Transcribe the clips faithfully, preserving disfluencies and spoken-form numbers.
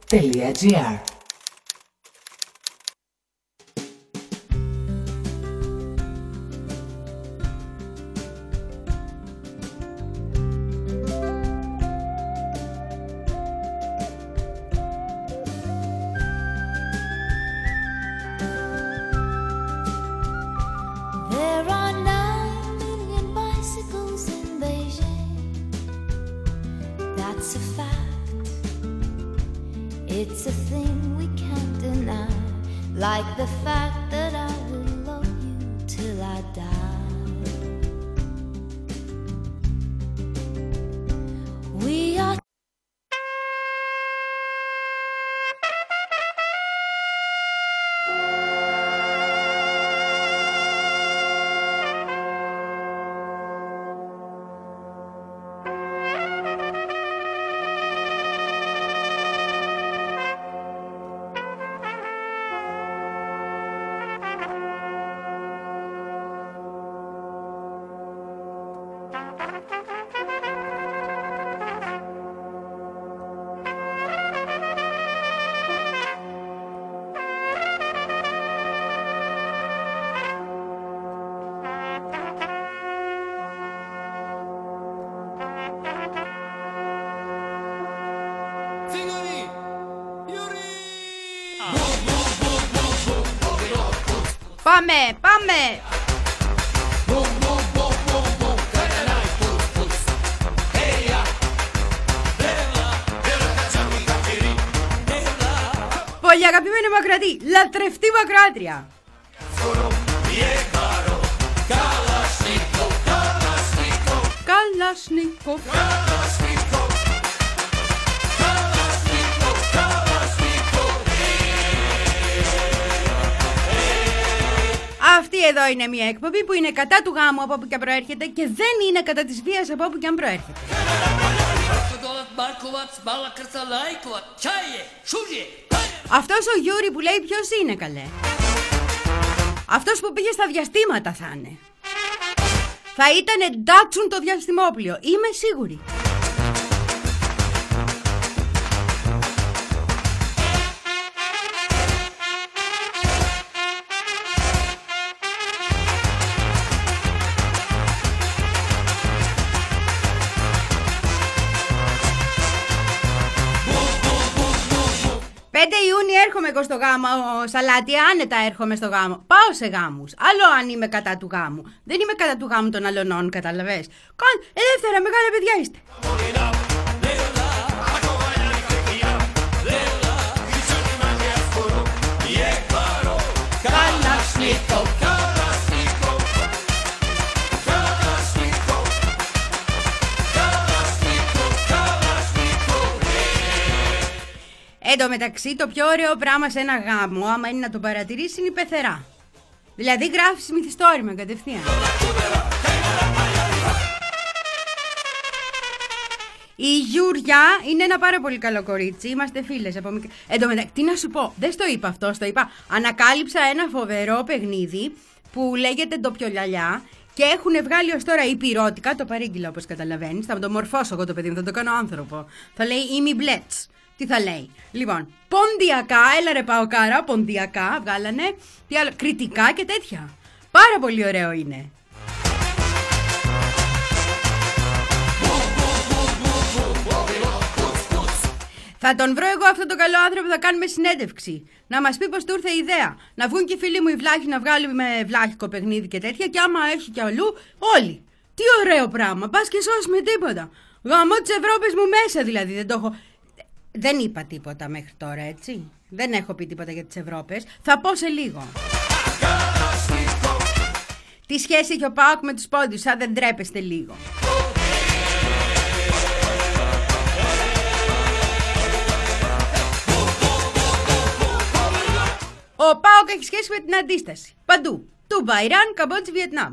τελεία τζι άρ. Πάμε, πάμε! Πολύ αγαπημένη Μακρατή, λατρευτή Μακράτρια! Καλασνίκοφ. Αυτή εδώ είναι μια εκπομπή που είναι κατά του γάμου από όπου και αν προέρχεται και δεν είναι κατά της βίας από όπου και αν προέρχεται. Αυτός ο Γιούρι που λέει ποιος είναι, καλέ? Αυτός που πήγε στα διαστήματα θα είναι. Θα ήταν ντάτσουν το διαστημόπλιο, είμαι σίγουρη. πέντε Ιούνιου έρχομαι εγώ στο γάμο, Σαλάτι, άνετα έρχομαι στο γάμο. Πάω σε γάμους. Άλλο αν είμαι κατά του γάμου. Δεν είμαι κατά του γάμου των αλωνών, καταλαβες. Καν, ελεύθερα, μεγάλα παιδιά είστε. Εν τω μεταξύ, το πιο ωραίο πράγμα σε ένα γάμο, άμα είναι να το παρατηρήσει, είναι η πεθερά. Δηλαδή γράφεις μυθιστόρημα κατευθείαν. Η Γιουριά είναι ένα πάρα πολύ καλό κορίτσι. Είμαστε φίλες από μικρή. Εν τω μεταξύ, τι να σου πω, δεν στο είπα αυτό, στο είπα. Ανακάλυψα ένα φοβερό παιχνίδι που λέγεται Ντοπιολιαλιά. Και έχουν βγάλει ως τώρα υπηρώτικα, το παρήγγειλα όπως καταλαβαίνεις. Θα το μορφώσω εγώ το παιδί μου, θα το κάνω άνθρωπο. Θα λέει Ήμι Μπλέτς. Τι θα λέει? Λοιπόν, ποντιακά, έλα ρε Παοκάρα, ποντιακά βγάλανε. Τι άλλο, κριτικά και τέτοια. Πάρα πολύ ωραίο είναι. Θα τον βρω εγώ αυτό το καλό άνθρωπο, θα κάνουμε συνέντευξη. Να μας πει πως του ήρθε η ιδέα. Να βγουν και οι φίλοι μου οι βλάχοι να βγάλουμε βλάχικο παιχνίδι και τέτοια. Και άμα έχει κι αλλού, όλοι. Τι ωραίο πράγμα, πας και σώσουμε τίποτα. Γαμώ τις Ευρώπης μου μέσα δηλαδή, δεν το έχω... Δεν είπα τίποτα μέχρι τώρα, έτσι. Δεν έχω πει τίποτα για τις Ευρώπες. Θα πω σε λίγο. Τι σχέση έχει ο ΠΑΟΚ με τους πόντιους, αν δεν τρέπεστε λίγο. Ο ΠΑΟΚ έχει σχέση με την αντίσταση. Παντού. Τούμπα, Ιράν, Καμπότζη, Βιετνάμ.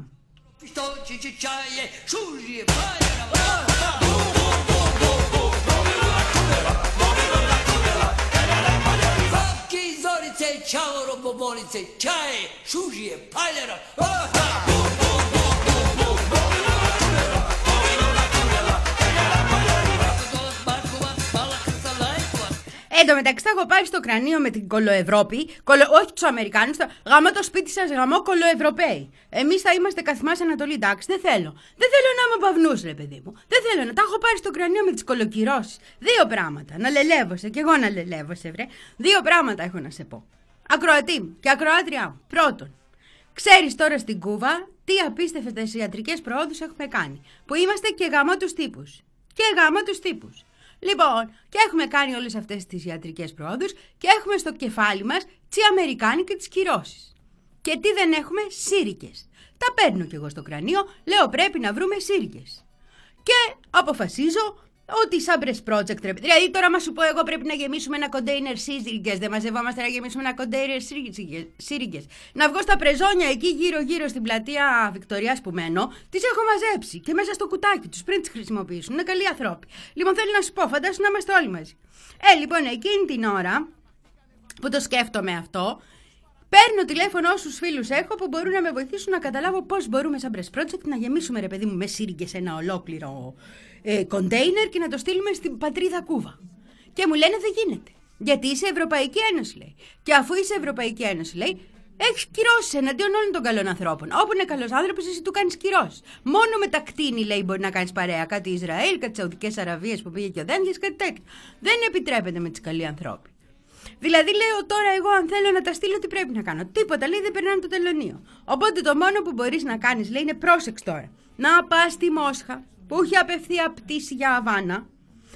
Εν τω μεταξύ, θα έχω πάρει στο κρανίο με την κολοευρώπη, κολο... όχι τους Αμερικάνους, το... γαμώ το σπίτι σας, γαμώ κολοευρωπαίοι. Εμείς θα είμαστε καθημάς Ανατολή, εντάξει, δεν θέλω. Δεν θέλω να είμαι παυνούς, ρε παιδί μου. Δεν θέλω να τα έχω πάρει στο κρανίο με τις κολοκυρώσεις. Δύο πράγματα. Να λελεύωσαι, κι εγώ να λελεύωσαι, βρε. Δύο πράγματα έχω να σε πω. Ακροατή μου και ακροάτριά μου. Πρώτον, ξέρεις τώρα στην Κούβα τι απίστευτες ιατρικές προόδους έχουμε κάνει. Που είμαστε και γαμώ τους τύπους. Και γαμώ τους τύπους. Λοιπόν, και έχουμε κάνει όλες αυτές τις ιατρικές προόδους και έχουμε στο κεφάλι μας τσι Αμερικάνοι και τις κυρώσεις. Και τι δεν έχουμε? Σύρικες. Τα παίρνω κι εγώ στο κρανίο, λέω πρέπει να βρούμε σύρικες. Και αποφασίζω ότι σαν Press Project, δηλαδή τώρα μα σου πω εγώ πρέπει να γεμίσουμε ένα κοντέινερ σύρικες, δεν μαζευόμαστε να γεμίσουμε ένα κοντέινερ σύρικες. Να βγω στα πρεζόνια εκεί γύρω γύρω στην πλατεία Βικτωριάς που μένω, τις έχω μαζέψει και μέσα στο κουτάκι τους πριν τις χρησιμοποιήσουν, είναι καλοί ανθρώποι. Λοιπόν θέλω να σου πω, φαντάσου να είμαστε όλοι μαζί. Ε, λοιπόν εκείνη την ώρα που το σκέφτομαι αυτό, παίρνω τηλέφωνο όσους φίλους έχω που μπορούν να με βοηθήσουν να καταλάβω πώς μπορούμε σαν Press Project να γεμίσουμε ρε παιδί μου με σύρικες ένα ολόκληρο κοντέινερ και να το στείλουμε στην πατρίδα Κούβα. Και μου λένε δεν γίνεται. Γιατί είσαι Ευρωπαϊκή Ένωση, λέει. Και αφού είσαι Ευρωπαϊκή Ένωση, λέει, έχεις κυρώσεις εναντίον όλων των καλών ανθρώπων. Όπου είναι καλός άνθρωπος, εσύ του κάνεις κυρώσεις. Μόνο με τα κτίνη, λέει, μπορεί να κάνεις παρέα. Κάτι Ισραήλ, κάτι Σαουδικές Αραβίες που πήγε και ο Δένδιας, κάτι τέτοιο. Δεν επιτρέπεται με τις καλοί ανθρώποι. Δηλαδή λέω τώρα εγώ αν θέλω να τα στείλω τι πρέπει να κάνω. Τίποτα, λέει, δεν περνάνε το τελωνείο. Οπότε το μόνο που μπορείς να κάνεις, λέει, είναι πρόσεξ τώρα. Να πας στη Μόσχα που έχει απευθεία πτήση για Αβάνα,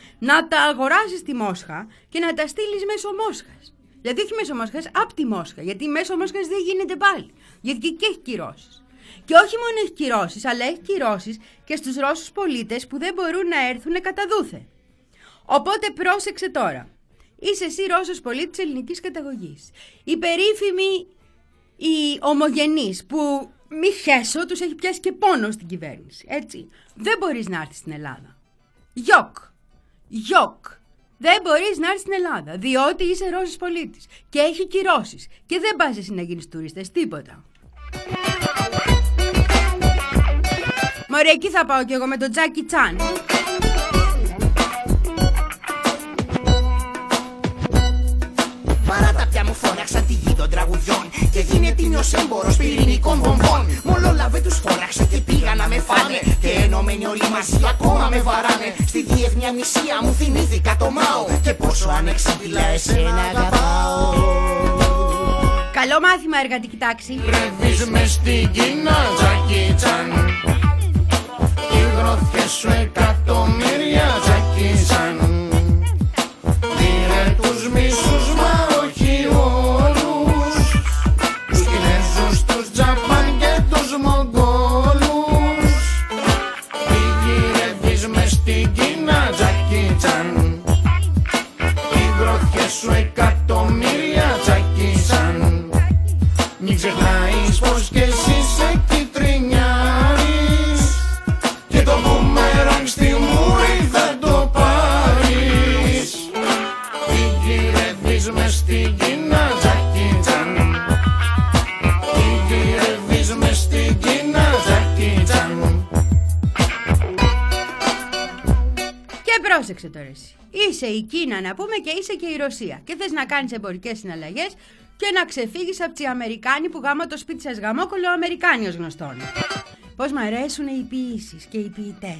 να τα αγοράσεις στη Μόσχα και να τα στείλεις μέσω Μόσχας. Δηλαδή όχι μέσω Μόσχας, απ' τη Μόσχα. Γιατί μέσω Μόσχας δεν γίνεται πάλι. Γιατί και έχει κυρώσεις. Και όχι μόνο έχει κυρώσεις, αλλά έχει κυρώσεις και στους Ρώσους πολίτες που δεν μπορούν να έρθουν κατά δούθε. Οπότε πρόσεξε τώρα. Είσαι εσύ Ρώσος πολίτης ελληνικής καταγωγής. Η περίφημη η ομογενής που μη χέσω τους έχει πιάσει και πόνο στην κυβέρνηση. Έτσι. Δεν μπορείς να έρθεις στην Ελλάδα. Γιοκ. Γιοκ. Δεν μπορείς να έρθεις στην Ελλάδα. Διότι είσαι Ρώσος πολίτης. Και έχει κυρώσεις. Και δεν πας εσύ να γίνεις τουρίστες. Τίποτα. Μωρέ, εκεί θα πάω κι εγώ με τον Τζάκι Τσάν. Παράταπια μου φώναξαν τη γη των τραγουδιών και γίνε τίμιος έμπορος πυρηνικών βομβών. Μολόλαβε τους φώναξα και πήγα να με φάνε και ενωμένοι όλοι μαζί ακόμα με βαράνε. Στη διεθνή αμνησία μου θυμήθηκα το Μάο και πόσο ανεξίτηλα εσένα αγαπάω. Καλό μάθημα εργατική τάξη. Βρεβείς μες στην Κίνα, Τζάκι Τσάν. Οι γροθιές σου εκατομμύρια, Τζάκι Τσάν. Πήρε τους μισούς μα όχι όλους, τους Κινέζους, τους Τζαπάν και τους Μογγόλους. Πηγηρεύεις μες στην Κίνα, Τζάκι Τσάν. Οι γροθιές σου εκατομμύρια, Τζάκι Τσάν. Μην ξεχνάεις πως κι εσύ σε κυτρινιάρης και το μπούμερανγκ στη μούρη θα το πάρεις. Πηγηρεύεις μες στην Κίνα, Τζάκι Τσάν. Πηγηρεύεις μες στην Κίνα, Τζάκι Τσάν. Και πρόσεξε τώρα εσύ. Είσαι η Κίνα να πούμε και είσαι και η Ρωσία. Και θες να κάνεις εμπορικές συναλλαγές και να ξεφύγεις από τις Αμερικάνοι που γάμα το σπίτι σας γαμόκολο Αμερικάνοι ως γνωστόν. Πώς μ' αρέσουν οι ποιήσεις και οι ποιητές.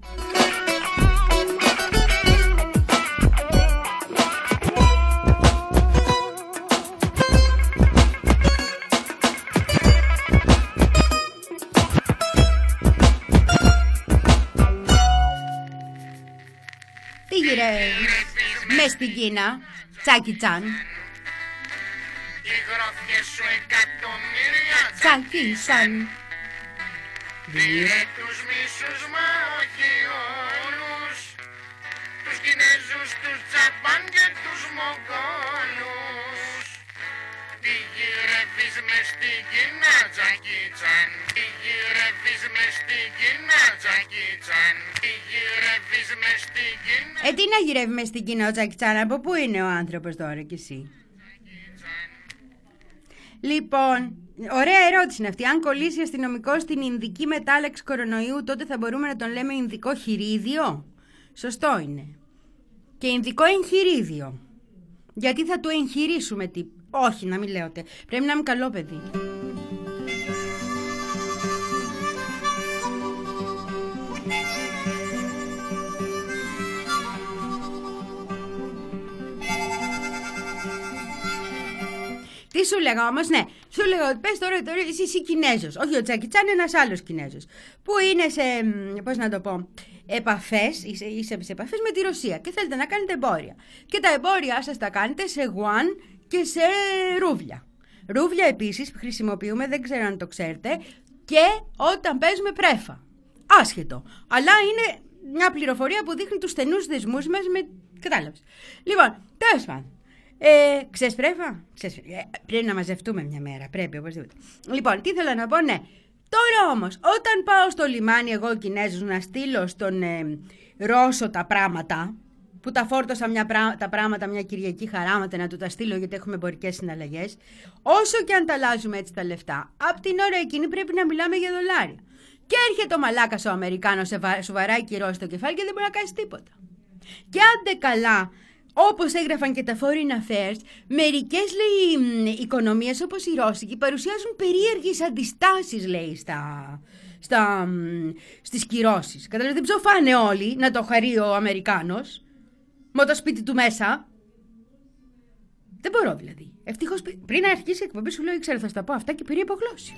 Τι γυρεύεις μες στην Κίνα, Τσάκι Τσάν. Οι γροθιές σου εκατομμύρια, Τσάκι Τσάν. πήρε τους μισούς μα όχι όλους, τους Κινέζους, τους Τζαπάν και τους Μογγόλους. Πηγηρεύεις μες στην Κίνα, Τζάκι Τσάν. Πηγηρεύεις μες στην Κίνα, Τζάκι Τσάν. Πηγηρεύεις μες στην Κίνα. Ε, τι να γυρεύει μες στην Κίνα ο Τζάκι Τσάν, από πού είναι ο άνθρωπος τώρα κι εσύ? Λοιπόν, ωραία ερώτηση είναι αυτή. Αν κολλήσει αστυνομικό στην Ινδική μετάλλαξη κορονοϊού, τότε θα μπορούμε να τον λέμε Ινδικό χειρίδιο. Σωστό είναι. Και Ινδικό εγχειρίδιο. Γιατί θα του εγχειρήσουμε τι. Όχι, να μην λέω τε. Πρέπει να είμαι καλό παιδί. Τι σου λέγα όμως, ναι, σου λέγα ότι πες τώρα, τώρα εσύ είσαι Κινέζος, όχι ο Τζάκι Τσάν, ένας άλλος Κινέζος, που είναι σε, πώς να το πω, επαφές, είσαι, είσαι σε επαφές με τη Ρωσία και θέλετε να κάνετε εμπόρια. Και τα εμπόρια σας τα κάνετε σε γουάν και σε ρούβλια. Ρούβλια επίσης χρησιμοποιούμε, δεν ξέρω αν το ξέρετε, και όταν παίζουμε πρέφα. Άσχετο, αλλά είναι μια πληροφορία που δείχνει τους στενούς δεσμούς μας με... Κατάλαβες. Λοιπόν, τέλος πάντων. Ε, ξέρεις πρέφα? Ξέρεις, ε, πρέπει να μαζευτούμε μια μέρα, πρέπει οπωσδήποτε. Λοιπόν, τι θέλω να πω, ναι. Τώρα όμως, όταν πάω στο λιμάνι εγώ ο Κινέζος να στείλω στον ε, Ρώσο τα πράγματα, που τα φόρτωσα μια πρά, τα πράγματα μια Κυριακή χαράματα να του τα στείλω γιατί έχουμε εμπορικές συναλλαγές, όσο και αν τα αλλάζουμε έτσι τα λεφτά, απ' την ώρα εκείνη πρέπει να μιλάμε για δολάρια. Και έρχεται ο μαλάκας ο Αμερικάνος, σου βαράει κυρώσει στο κεφάλι και δεν μπορεί να κάνει τίποτα. Και άντε καλά. Όπως έγραφαν και τα Foreign Affairs, μερικές, λέει, οικονομίες όπως η Ρώσικη παρουσιάζουν περίεργες αντιστάσεις, λέει, στα, στα, στις κυρώσεις. Καταλαβαίνετε, δεν ψοφάνε όλοι να το χαρεί ο Αμερικάνος, με το σπίτι του μέσα. Δεν μπορώ δηλαδή. Ευτυχώς πριν να αρχίσει η εκπομπή σου λέω, ήξερα θα στα πω αυτά και πήρε υπογλώσσιο.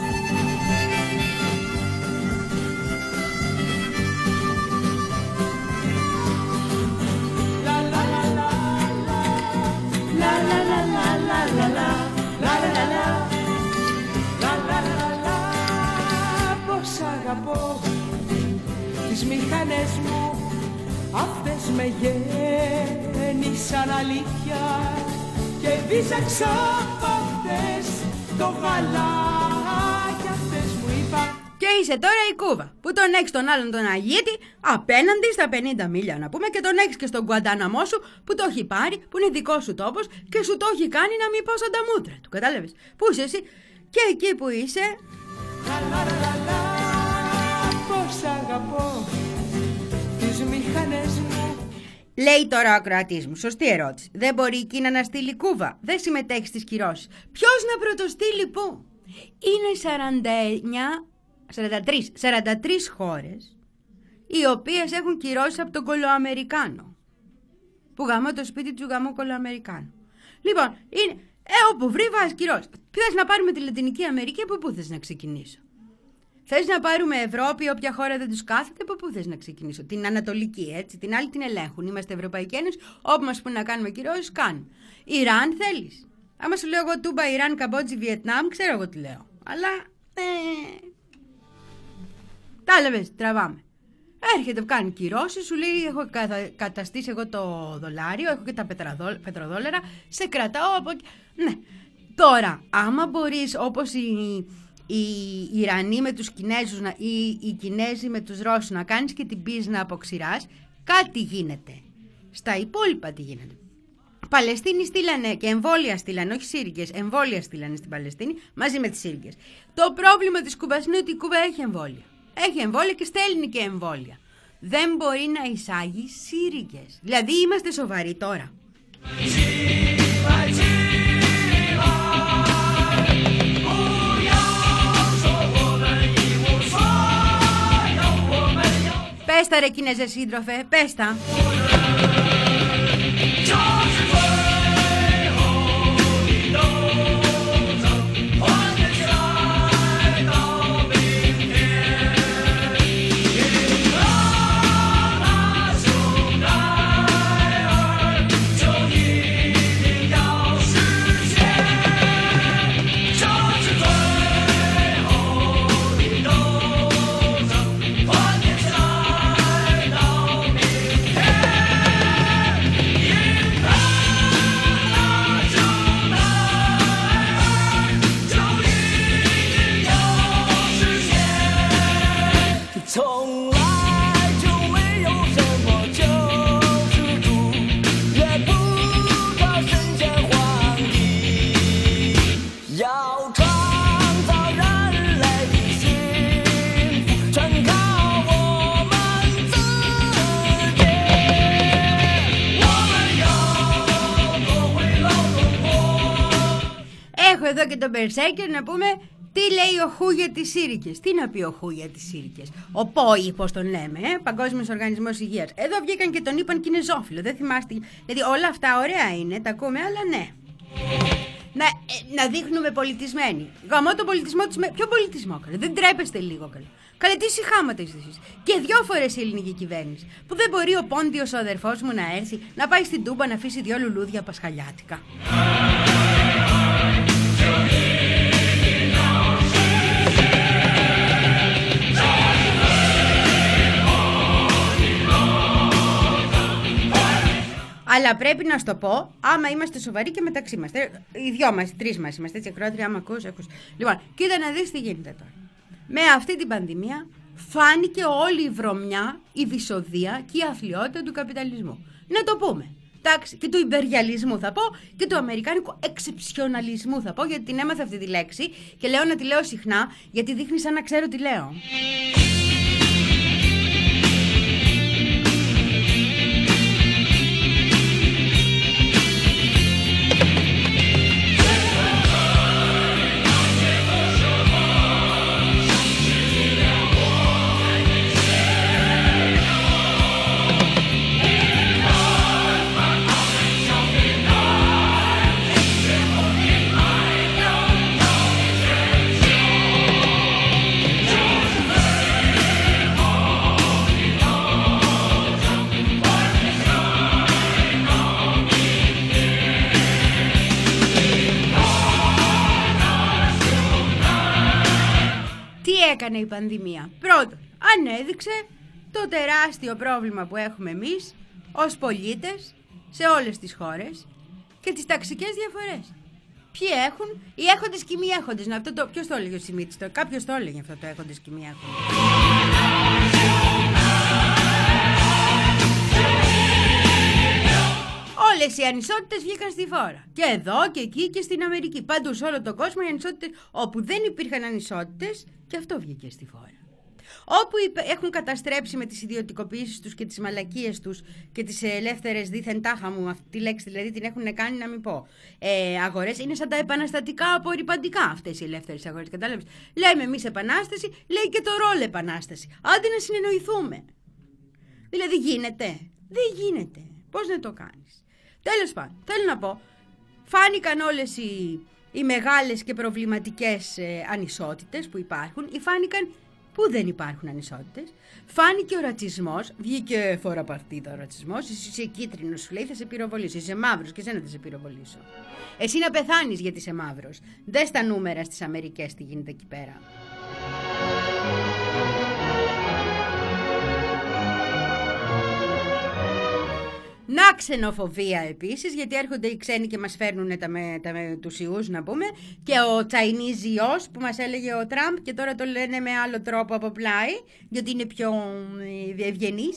Πώς αγαπώ τις μηχανές μου, αυτές με γέννησαν αλήθεια και δίζαξα απ' αυτές το γαλά και αυτές μου είπα. Και είσαι τώρα η Κούβα, που τον έχεις τον άλλον τον Αγίτη απέναντι στα πενήντα μίλια να πούμε, και τον έχεις και στον Γκουαντάναμό σου που το έχει πάρει, που είναι δικό σου τόπος και σου το έχει κάνει να μην πάω σαν τα μούτρα του, κατάλαβες. Πού είσαι εσύ? Και εκεί που είσαι... Λα, πώς αγαπώ τις μηχανές μου. Λέει τώρα ο ακροατής μου, σωστή ερώτηση. Δεν μπορεί η Κίνα να στείλει Κούβα, δεν συμμετέχει στις κυρώσεις. Ποιος να πρωτοστείλει πού? Είναι σαράντα εννιά... σαράντα τρεις χώρες οι οποίες έχουν κυρώσει από τον κολοαμερικάνο που γαμώ το σπίτι του γαμώ κολοαμερικάνο. Λοιπόν, είναι, ε, όπου βρει βάζει κυρώσει. Θες να πάρουμε τη Λατινική Αμερική, από πού θες να ξεκινήσω? Θες να πάρουμε Ευρώπη, όποια χώρα δεν τους κάθεται, από πού θες να ξεκινήσω? Την Ανατολική, έτσι, την άλλη την ελέγχουν. Είμαστε Ευρωπαϊκή Ένωση, όπου μας πούνε να κάνουμε κυρώσεις, κάνουμε. Ιράν θέλεις? Άμα σου λέω εγώ Τούμπα, Ιράν, Καμπότζη, Βιετνάμ, ξέρω εγώ τι λέω. Αλλά, ε, τα έλεγες, τραβάμε. Έρχεται, κάνει κυρώσεις, σου λέει: έχω καταστήσει εγώ το δολάριο, έχω και τα πετροδόλαρα, σε κρατάω από εκεί. Ναι. Τώρα, άμα μπορείς όπως οι, οι Ιρανοί με τους Κινέζους ή οι Κινέζοι με τους Ρώσους να κάνεις και την πίσνα από ξηράς, κάτι γίνεται. Στα υπόλοιπα τι γίνεται? Παλαιστίνοι στείλανε και εμβόλια στείλανε, όχι σύρικες, εμβόλια στείλανε στην Παλαιστίνη μαζί με τις σύρικες. Το πρόβλημα της Κούβας είναι ότι η Κούβα έχει εμβόλια. Έχει εμβόλια και στέλνει και εμβόλια. Δεν μπορεί να εισάγει σύρικες. Δηλαδή είμαστε σοβαροί τώρα. Πες τα ρε Κινέζε σύντροφε, πες τα. εδώ και τον Μπερσέκερ να πούμε τι λέει ο Χου για τις σύρικες. Τι να πει ο Χου για τις σύρικες? Ο ΠΟΗ, πώς τον λέμε, ε? Παγκόσμιος Οργανισμός Υγείας. Εδώ βγήκαν και τον είπαν κινεζόφιλο. Δεν θυμάστε. Δηλαδή όλα αυτά ωραία είναι, τα ακούμε, αλλά ναι. Να, ε, να δείχνουμε πολιτισμένοι. Γαμώ τον πολιτισμό τους. Με... Ποιο πολιτισμό, καλέ? Δεν τρέπεστε λίγο, καλέ? Καλέ, τι συχάματα είστε εσείς. Και δυο φορές η ελληνική κυβέρνηση. Που δεν μπορεί ο Πόντιος ο αδερφός μου να έρθει να πάει στην Τούμπα να αφήσει δυο λουλούδια πασχαλιάτικα. Αλλά πρέπει να σου το πω, άμα είμαστε σοβαροί και μεταξύ μας. Οι δυο μας, οι τρεις μας είμαστε έτσι, ακροάτρια, άμα ακούς, ακούς. Λοιπόν, κοίτα να δεις τι γίνεται τώρα. Με αυτή την πανδημία φάνηκε όλη η βρωμιά, η δυσοδεία και η αθλιότητα του καπιταλισμού. Να το πούμε. Εντάξει, και του υπεριαλισμού θα πω και του αμερικάνικου εξεψιοναλισμού θα πω, γιατί την έμαθα αυτή τη λέξη και λέω να τη λέω συχνά, γιατί δείχνει σαν να ξέρω τι λέω. Έκανε η πανδημία? Πρώτον, ανέδειξε το τεράστιο πρόβλημα που έχουμε εμείς ως πολίτες σε όλες τις χώρες και τις ταξικές διαφορές. Ποιοι έχουν? Οι έχοντες και οι μη έχοντες. Να, αυτό το, ποιος το έλεγε ο Σιμίτης? Το, κάποιος το έλεγε αυτό, το έχοντες και οι μη έχοντες. Όλες οι ανισότητες βγήκαν στη φόρα. Και εδώ και εκεί και στην Αμερική. Παντού σε όλο τον κόσμο οι ανισότητες, όπου δεν υπήρχαν ανισότητες, και αυτό βγήκε στη φόρα. Όπου έχουν καταστρέψει με τις ιδιωτικοποιήσεις τους και τις μαλακίες τους και τις ελεύθερες δίθεν τάχα μου, αυτή τη λέξη δηλαδή την έχουν κάνει να μην πω, ε, αγορές, είναι σαν τα επαναστατικά απορριπαντικά αυτές οι ελεύθερες αγορές. Κατάλαβες? Λέμε εμείς επανάσταση, λέει και το ρόλο επανάσταση. Άντε να συνεννοηθούμε. Δηλαδή γίνεται? Δεν γίνεται. Πώς να το κάνεις? Τέλος πάντων, θέλω να πω, φάνηκαν όλες οι, οι μεγάλες και προβληματικές ε, ανισότητες που υπάρχουν, ή φάνηκαν που δεν υπάρχουν ανισότητες. Φάνηκε ο ρατσισμός, βγήκε φορά παρτίδα ο ρατσισμός, εσύ είσαι κίτρινος, σου λέει θα σε πυροβολήσω, είσαι μαύρος και εσένα θα σε πυροβολήσω. Εσύ να πεθάνεις γιατί είσαι μαύρος. Δες τα νούμερα στις Αμερικές τι γίνεται εκεί πέρα. Να ξενοφοβία επίσης, γιατί έρχονται οι ξένοι και μας φέρνουν τα με, τα με τους ιούς να πούμε, και ο Chinese ιός που μας έλεγε ο Τραμπ και τώρα το λένε με άλλο τρόπο από πλάι, γιατί είναι πιο ευγενής.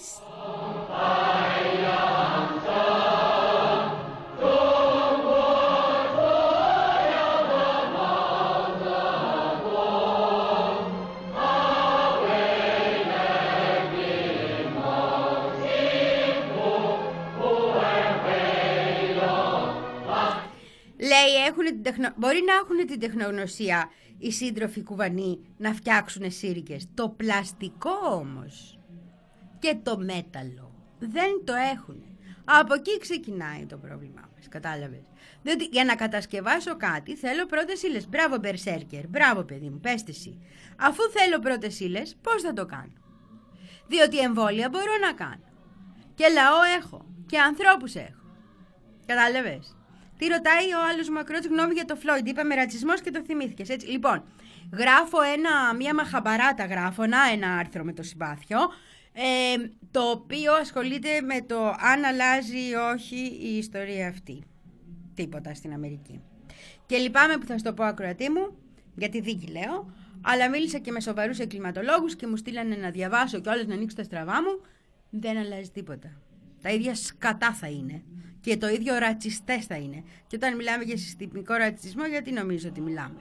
Λέει, έχουν την τεχνο... μπορεί να έχουν την τεχνογνωσία οι σύντροφοι κουβανοί να φτιάξουν σύρικες. Το πλαστικό όμως και το μέταλλο δεν το έχουν. Από εκεί ξεκινάει το πρόβλημά μας, κατάλαβες? Διότι για να κατασκευάσω κάτι θέλω πρώτες ύλες. Μπράβο Μπερσέρκερ, μπράβο παιδί μου, πες εσύ. Αφού θέλω πρώτες ύλες, πώς θα το κάνω? Διότι εμβόλια μπορώ να κάνω. Και λαό έχω. Και ανθρώπους έχω. Κατάλαβες? Τι ρωτάει ο άλλος μακρός γνώμη για το Φλόιντ? Είπαμε ρατσισμός και το θυμήθηκες, έτσι. Λοιπόν, γράφω ένα, μια μαχαμπαράτα γράφω, να ένα άρθρο με το συμπάθειο, ε, το οποίο ασχολείται με το αν αλλάζει ή όχι η ιστορία αυτή. Τίποτα στην Αμερική. Και λυπάμαι που θα σου το πω ακροατή μου, γιατί δίκη λέω, αλλά μίλησα και με σοβαρούς εγκληματολόγους και μου στείλανε να διαβάσω και όλες να ανοίξω τα στραβά μου. Δεν αλλάζει τίποτα. Τα ίδια σκατά θα είναι. Και το ίδιο ρατσιστές θα είναι. Και όταν μιλάμε για συστημικό ρατσισμό, γιατί νομίζω ότι μιλάμε?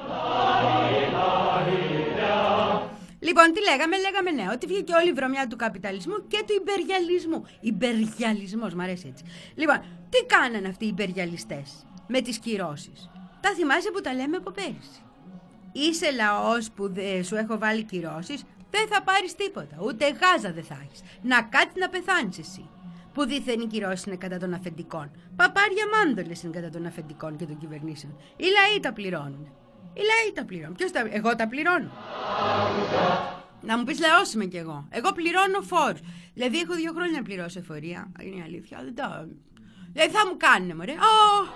Λοιπόν, τι λέγαμε? Λέγαμε ναι, ότι βγήκε όλη η βρωμιά του καπιταλισμού και του υπεριαλισμού. Υπεριαλισμός, μ' αρέσει έτσι. Λοιπόν, τι κάνανε αυτοί οι υπεριαλιστές με τις κυρώσεις? Τα θυμάσαι που τα λέμε από πέρυσι. Είσαι λαός που δε, σου έχω βάλει κυρώσεις, δεν θα πάρεις τίποτα, ούτε γάζα δεν θα έχεις. Να κάτσεις να πεθάνεις εσύ. Που δίθεν οι κυρώσεις είναι κατά των αφεντικών. Παπάρια μάντολες είναι κατά των αφεντικών και των κυβερνήσεων. Οι λαοί τα πληρώνουν. Οι λαοί τα πληρώνουν. Ποιος τα... Εγώ τα πληρώνω. Να μου πεις λαός είμαι κι εγώ. Εγώ πληρώνω φόρους. Δηλαδή έχω δύο χρόνια να πληρώσω εφορία. Είναι η αλήθεια. Δεν τα... Δηλαδή θα μου κάνουνε μωρέ. Oh!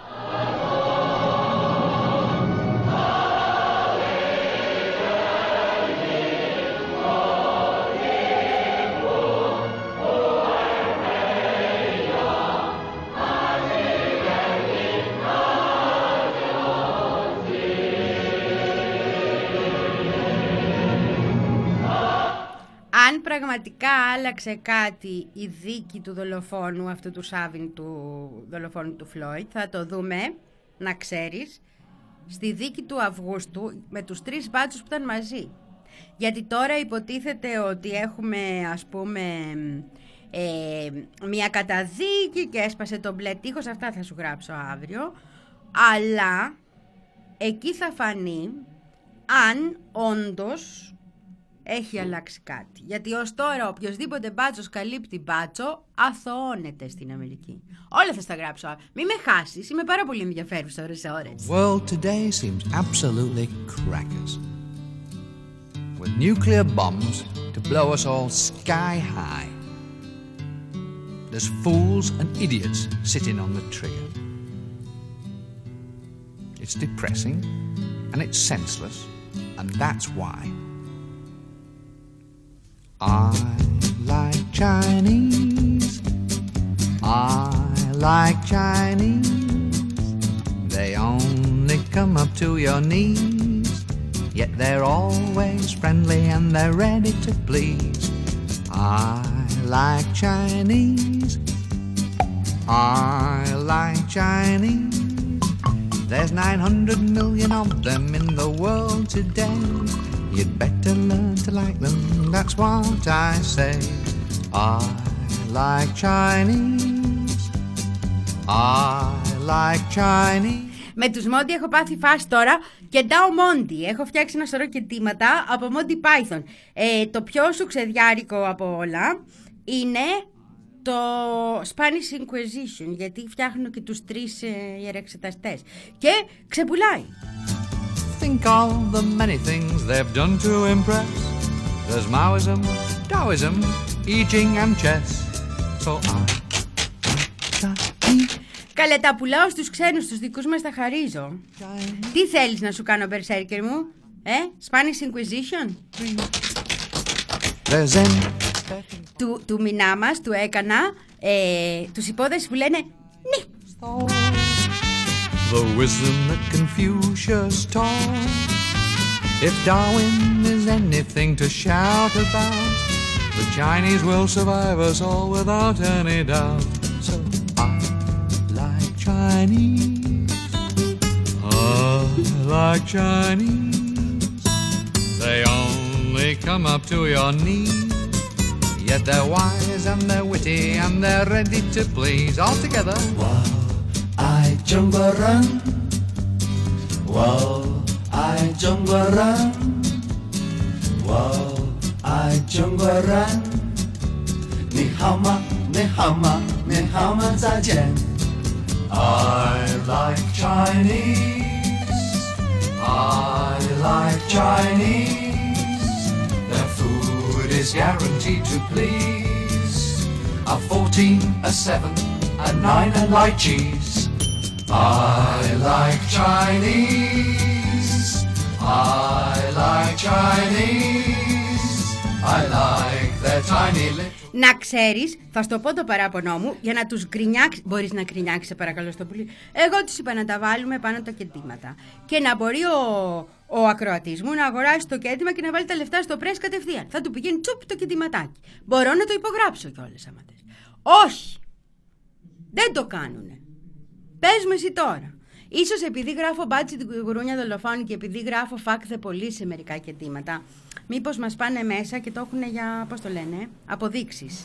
Αν πραγματικά άλλαξε κάτι η δίκη του δολοφόνου, αυτού του Σάβιν, του δολοφόνου του Φλόιντ, θα το δούμε, να ξέρεις, στη δίκη του Αυγούστου με τους τρεις μπάτσους που ήταν μαζί. Γιατί τώρα υποτίθεται ότι έχουμε, ας πούμε, ε, μια καταδίκη και έσπασε τον μπλε τείχος, αυτά θα σου γράψω αύριο, αλλά εκεί θα φανεί αν όντως έχει αλλάξει κάτι. Γιατί ως τώρα οποιοσδήποτε μπάτσος καλύπτει μπάτσο αθωώνεται στην Αμερική. Όλα θα στα γράψω. Μη με χάσεις. Είμαι πάρα πολύ ενδιαφέρουσα ώρες σε ώρες. The world today seems absolutely crackers. With nuclear bombs to blow us all sky high. There's fools and idiots sitting on the trigger. It's depressing and it's senseless, and that's why I like Chinese, I like Chinese. They only come up to your knees, yet they're always friendly and they're ready to please. I like Chinese, I like Chinese. There's nine hundred million of them in the world today. You'd better learn to like them, that's what I say. I like Chinese, I like Chinese. Με τους Monty έχω πάθει φάση τώρα και ντάω Monty. Έχω φτιάξει ένα σωρό κεντήματα από Monty Python. Ε, το πιο σου ξεδιάρικο από όλα είναι το Spanish Inquisition, γιατί φτιάχνω και τους τρεις ε, ιερεξεταστές. Και ξεπουλάει. Think of the many things they've done to impress. There's Maoism, Taoism, I Ching and chess. So I... Καλέ, τα πουλάω στους ξένους, τους δικούς μας τα χαρίζω. Τι θέλεις να σου κάνω, μπερσέρκερ μου? Ε, Spanish Inquisition? Του, του μηνά μας, του έκανα ε, τους υπόδες που λένε ναι. The wisdom that Confucius taught. If Darwin is anything to shout about, the Chinese will survive us all without any doubt. So I like Chinese, I like Chinese. They only come up to your knees, yet they're wise and they're witty and they're ready to please. All together. Wow. I jungle run, whoa, I jungle run, whoa, I jungle run. 你好吗？你好吗？你好吗？再见。I like Chinese, I like Chinese. Their food is guaranteed to please. A fourteen, a seven, a nine, and light cheese. I like Chinese, I like Chinese, I like their tiny little... Να ξέρεις, θα στο πω το παράπονό μου για να τους γκρινιάξεις. Μπορείς να γκρινιάξεις, σε παρακαλώ, στο πουλί? Εγώ τους είπα να τα βάλουμε πάνω τα κεντήματα και να μπορεί ο, ο ακροατής μου να αγοράσει το κέντημα και να βάλει τα λεφτά στο πρέσ κατευθείαν. Θα του πηγαίνει τσουπ το κεντηματάκι. Μπορώ να το υπογράψω κιόλας άμα θες. Όχι, δεν το κάνουνε. Πες μου εσύ τώρα. Ίσως επειδή γράφω μπάτσι την γουρούνια δολοφόνη και επειδή γράφω fuck the police σε μερικά κεντήματα, μήπως μας πάνε μέσα και το έχουν για, πώς το λένε, αποδείξεις.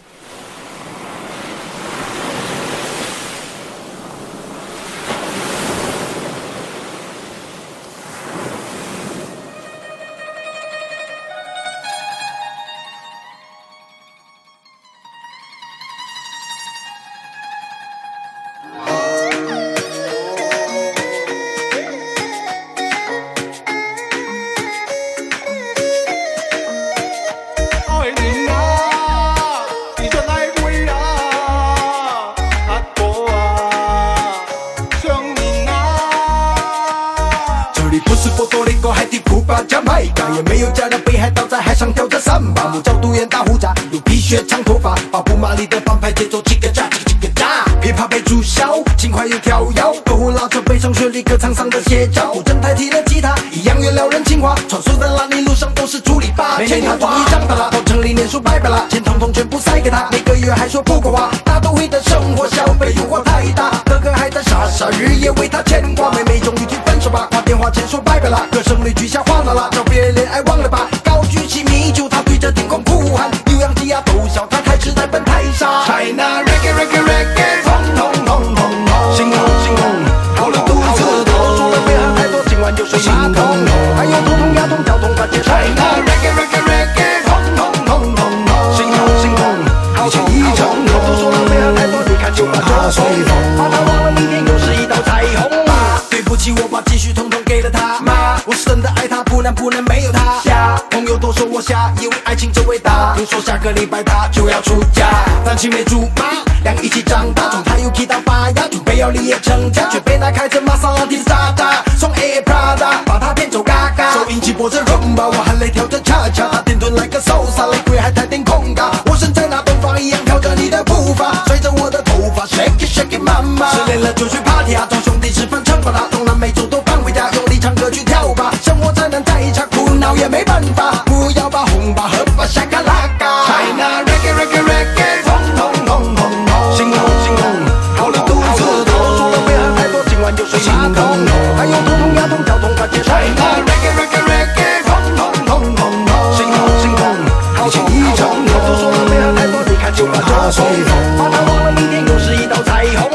不是波多黎各、海地、库巴、加麦加，也没有家的北海道在海上跳着桑巴，木造独眼大胡渣，有皮靴长头发，把布马里的反派节奏几个炸，几个炸，琵琶被注销，轻快又跳跃，歌舞拉着悲伤旋律，歌唱上的写照，古筝代替了吉他，一样月撩人情话，穿梭的烂泥路上都是朱丽巴，每年他终于长大了，到城里念书拜拜了，钱统统全部塞给他，每个月还说不够花，大都会的生活消费诱惑太大，哥哥还在傻傻日夜为他牵挂，妹妹终于提分手吧，挂电话前说拜拜了，歌声里举下哗啦啦，找别人恋爱忘了吧，高举起米酒，他对着天空哭喊，牛羊鸡鸭都笑，他开始在奔太沙。China reggae reggae reggae， 轰轰轰轰轰，心痛心痛，好了肚子痛，说了别喊太多，今晚就睡马桶，还有头痛牙痛脚痛快接受。China reggae reggae reggae， 轰轰轰轰轰，心痛心痛，好痛一冲痛，都说了别喊太多，你看就把它吹风，怕他忘了明天又是一道彩虹。对不起，我把积蓄统统给了他，妈，我是真的爱他，不能不能没有他。下朋友都说我瞎，以为爱情真伟大，听说下个礼拜他就要出嫁，单亲没竹马，两一起长大，从他 U K 到发芽，准备要立业成家，却被他开着玛莎拉蒂傻大，送 A Prada 把他骗走嘎嘎，收音机播着 rumba， 我含泪跳着恰恰，他点顿来个 salsa， 雷鬼还带点空嘎，我身在那东方一样跳着你的步伐，随着我的头发 shake it shake it mama， 失恋了就去 party 啊，找兄弟吃饭惩罚他，东南美洲都放回家，用力唱歌去跳吧，生活再难再差，苦恼也没办法，不要把红吧喝吧下卡拉嘎。China reggae reggae reggae， 轰轰轰轰轰，心痛心痛，好了肚子痛，说了别喊太多，今晚就睡马桶，还有头痛牙痛脚痛快接受。China reggae reggae reggae， 轰轰轰轰轰，心痛心痛，好痛一冲痛，都说了别喊太多，你看就把它吹风，怕他忘了明天又是一道彩虹。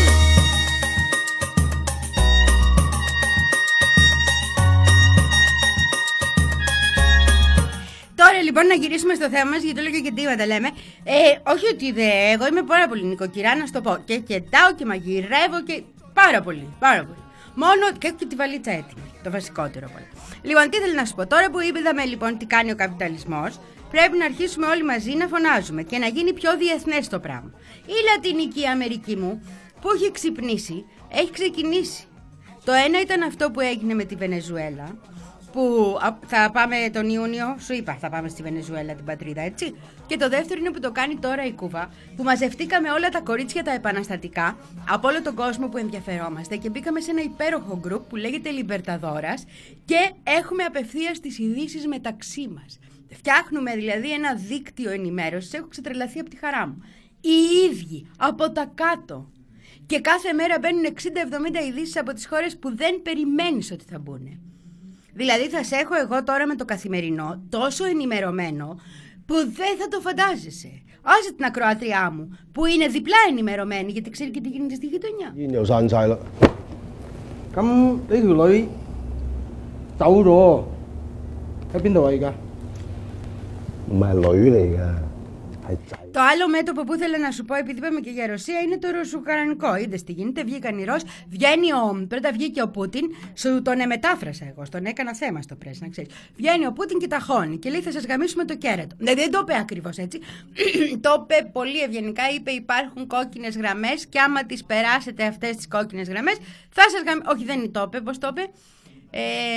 Λοιπόν, να γυρίσουμε στο θέμα μας, γιατί όλο και κεντήματα λέμε. Ε, όχι ότι δε, εγώ είμαι πάρα πολύ νοικοκυρά, να σου το πω. Και κεντάω και μαγειρεύω και πάρα πολύ, πάρα πολύ. Μόνο και έχω και τη βαλίτσα έτοιμη, το βασικότερο πολύ. Λοιπόν, τι θέλω να σου πω, τώρα που είδαμε λοιπόν τι κάνει ο καπιταλισμός, πρέπει να αρχίσουμε όλοι μαζί να φωνάζουμε και να γίνει πιο διεθνές το πράγμα. Η Λατινική Αμερική μου, που έχει ξυπνήσει, έχει ξεκινήσει. Το ένα ήταν αυτό που έγινε με τη Βενεζουέλα, που θα πάμε τον Ιούνιο, σου είπα, θα πάμε στη Βενεζουέλα την πατρίδα, έτσι. Και το δεύτερο είναι που το κάνει τώρα η Κούβα, που μαζευτήκαμε όλα τα κορίτσια τα επαναστατικά από όλο τον κόσμο που ενδιαφερόμαστε και μπήκαμε σε ένα υπέροχο γκρουπ που λέγεται Libertadoras και έχουμε απευθείας τις ειδήσεις μεταξύ μας. Φτιάχνουμε δηλαδή ένα δίκτυο ενημέρωσης, έχω ξετρελαθεί από τη χαρά μου. Οι ίδιοι, από τα κάτω. Και κάθε μέρα μπαίνουν εξήντα εβδομήντα ειδήσεις από τις χώρες που δεν περιμένεις ότι θα μπουν. Δηλαδή θα σε έχω εγώ τώρα με το Καθημερινό τόσο ενημερωμένο που δεν θα το φαντάζεσαι. Άσε την ακροάτριά μου που είναι διπλά ενημερωμένη γιατί ξέρει και τι γίνεται στη γειτονιά. 煙又散晒啦。咁呢條女走咗，喺邊度啊而家？唔係女嚟㗎，係仔。 Το άλλο μέτωπο που ήθελα να σου πω, επειδή είπαμε και για Ρωσία, είναι το ρωσουκρανικό. Είδες τι γίνεται, βγήκαν οι Ρώσοι. Βγαίνει ο, πρώτα βγήκε ο Πούτιν, σου τον εμετάφρασα εγώ, στον έκανα θέμα στο πρέσ, να ξέρεις. Βγαίνει ο Πούτιν και ταχώνει και λέει θα σας γαμίσουμε το κέρατο. Ναι, δεν το είπε ακριβώς έτσι. Το είπε πολύ ευγενικά, είπε υπάρχουν κόκκινες γραμμές και άμα τις περάσετε αυτές τις κόκκινες γραμμές θα σας γαμίσουμε. Όχι, δεν το είπε, πώς το είπε. Ε,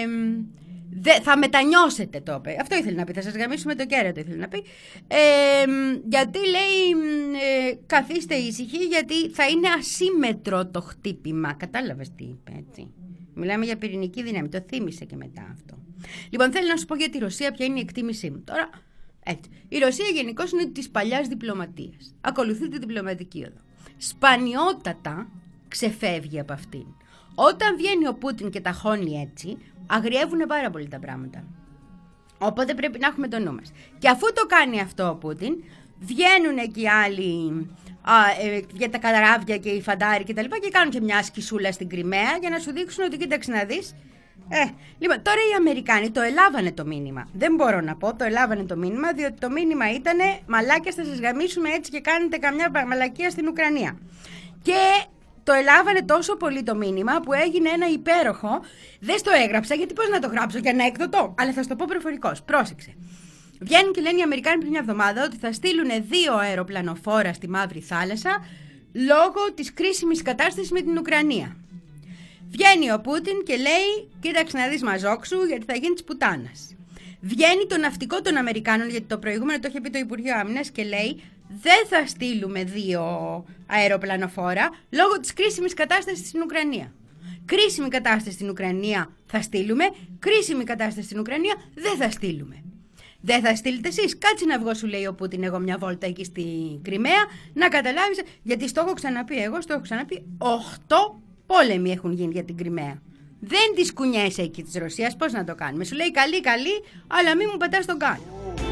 Δε, θα μετανιώσετε, το είπε. Αυτό ήθελε να πει. Θα σας γαμίσουμε το κέρατο, ήθελε να πει. Ε, γιατί λέει ε, καθίστε ήσυχοι, γιατί θα είναι ασύμετρο το χτύπημα. Κατάλαβες τι είπε, έτσι. Μιλάμε για πυρηνική δύναμη. Το θύμισε και μετά αυτό. Λοιπόν, θέλω να σου πω για τη Ρωσία ποια είναι η εκτίμησή μου. Τώρα, έτσι. Η Ρωσία γενικώς είναι της παλιάς διπλωματίας. Ακολουθεί τη διπλωματική οδό. Σπανιότατα ξεφεύγει από αυτήν. Όταν βγαίνει ο Πούτιν και ταχώνει έτσι, αγριεύουν πάρα πολύ τα πράγματα. Οπότε πρέπει να έχουμε το νου μας. Και αφού το κάνει αυτό ο Πούτιν, βγαίνουν και οι άλλοι α, ε, για τα καράβια και οι φαντάροι και τα λοιπά και κάνουν και μια σκισούλα στην Κριμαία για να σου δείξουν ότι κοίταξε να δεις. Ε, λοιπόν, τώρα οι Αμερικάνοι το ελάβανε το μήνυμα. Δεν μπορώ να πω, το ελάβανε το μήνυμα, διότι το μήνυμα ήτανε μαλάκες θα σας γαμίσουμε έτσι και κάνετε καμιά μαλακία στην Ουκρανία. Και το ελάβανε τόσο πολύ το μήνυμα που έγινε ένα υπέροχο. Δεν στο έγραψα γιατί πώς να το γράψω και ανέκδοτο. Αλλά θα σου το πω προφορικός. Πρόσεξε. Βγαίνουν και λένε οι Αμερικάνοι πριν μια εβδομάδα ότι θα στείλουν δύο αεροπλανοφόρα στη Μαύρη Θάλασσα λόγω της κρίσιμης κατάστασης με την Ουκρανία. Βγαίνει ο Πούτιν και λέει: κοίταξε να δεις μαζόξου, γιατί θα γίνει της πουτάνας. Βγαίνει το ναυτικό των Αμερικάνων, γιατί το προηγούμενο το είχε πει το Υπουργείο Άμυνας, και λέει: δεν θα στείλουμε δύο αεροπλανοφόρα λόγω της κρίσιμης κατάστασης στην Ουκρανία. Κρίσιμη κατάσταση στην Ουκρανία θα στείλουμε, κρίσιμη κατάσταση στην Ουκρανία δεν θα στείλουμε. Δεν θα στείλετε εσείς. Κάτσε να βγω, σου λέει ο Πούτιν, εγώ μια βόλτα εκεί στη Κριμαία, να καταλάβεις. Γιατί στο έχω ξαναπεί, εγώ στο έχω ξαναπεί, οχτώ πόλεμοι έχουν γίνει για την Κριμαία. Δεν τις κουνιέσαι εκεί της Ρωσίας, πώς να το κάνουμε. Σου λέει καλή, καλή, αλλά μη μου πατάς τον κάλο.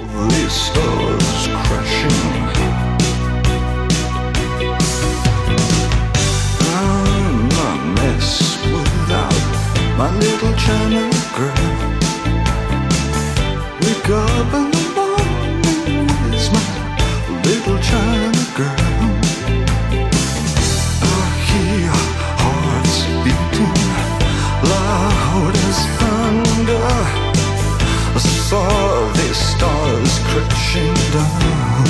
My little China girl, wake up in the morning, it's my little China girl. I hear hearts beating loud as thunder. I saw the stars crashing down.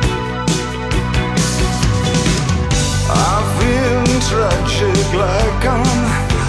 I feel tragic like I'm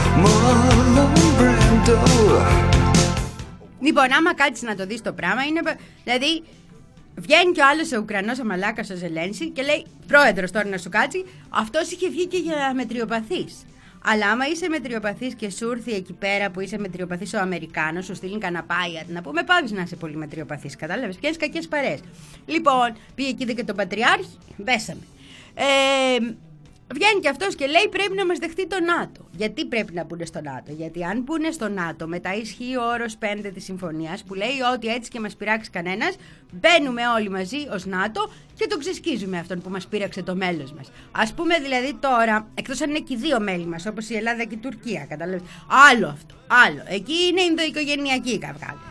Λοιπόν, άμα κάτσεις να το δεις το πράγμα, είναι. Δηλαδή, βγαίνει και ο άλλος ο Ουκρανός ο μαλάκας ο Ζελένσκι και λέει: πρόεδρος, τώρα να σου κάτσει. Αυτός είχε βγει και για μετριοπαθής. Αλλά άμα είσαι μετριοπαθής και σου έρθει εκεί πέρα που είσαι μετριοπαθής ο Αμερικάνος, σου στείλει κανένα πάια, να πούμε, πάβεις να είσαι πολύ μετριοπαθής. Κατάλαβες, πιάνεις κακές παρέες. Λοιπόν, πήγε εκεί και τον Πατριάρχη, μπέσαμε. Ε. Βγαίνει και αυτός και λέει: πρέπει να μας δεχτεί το ΝΑΤΟ. Γιατί πρέπει να μπουν στο ΝΑΤΟ? Γιατί αν μπουν στο ΝΑΤΟ, μετά ισχύει ο όρος πέντε της συμφωνίας που λέει ότι έτσι και μας πειράξει κανένας, μπαίνουμε όλοι μαζί ως ΝΑΤΟ και τον ξεσκίζουμε αυτόν που μας πείραξε το μέλος μας. Ας πούμε δηλαδή τώρα, εκτός αν είναι και οι δύο μέλη μας, όπως η Ελλάδα και η Τουρκία, καταλαβαίνεις. Άλλο αυτό. Άλλο. Εκεί είναι ενδοοικογενειακοί οι καυγάδες.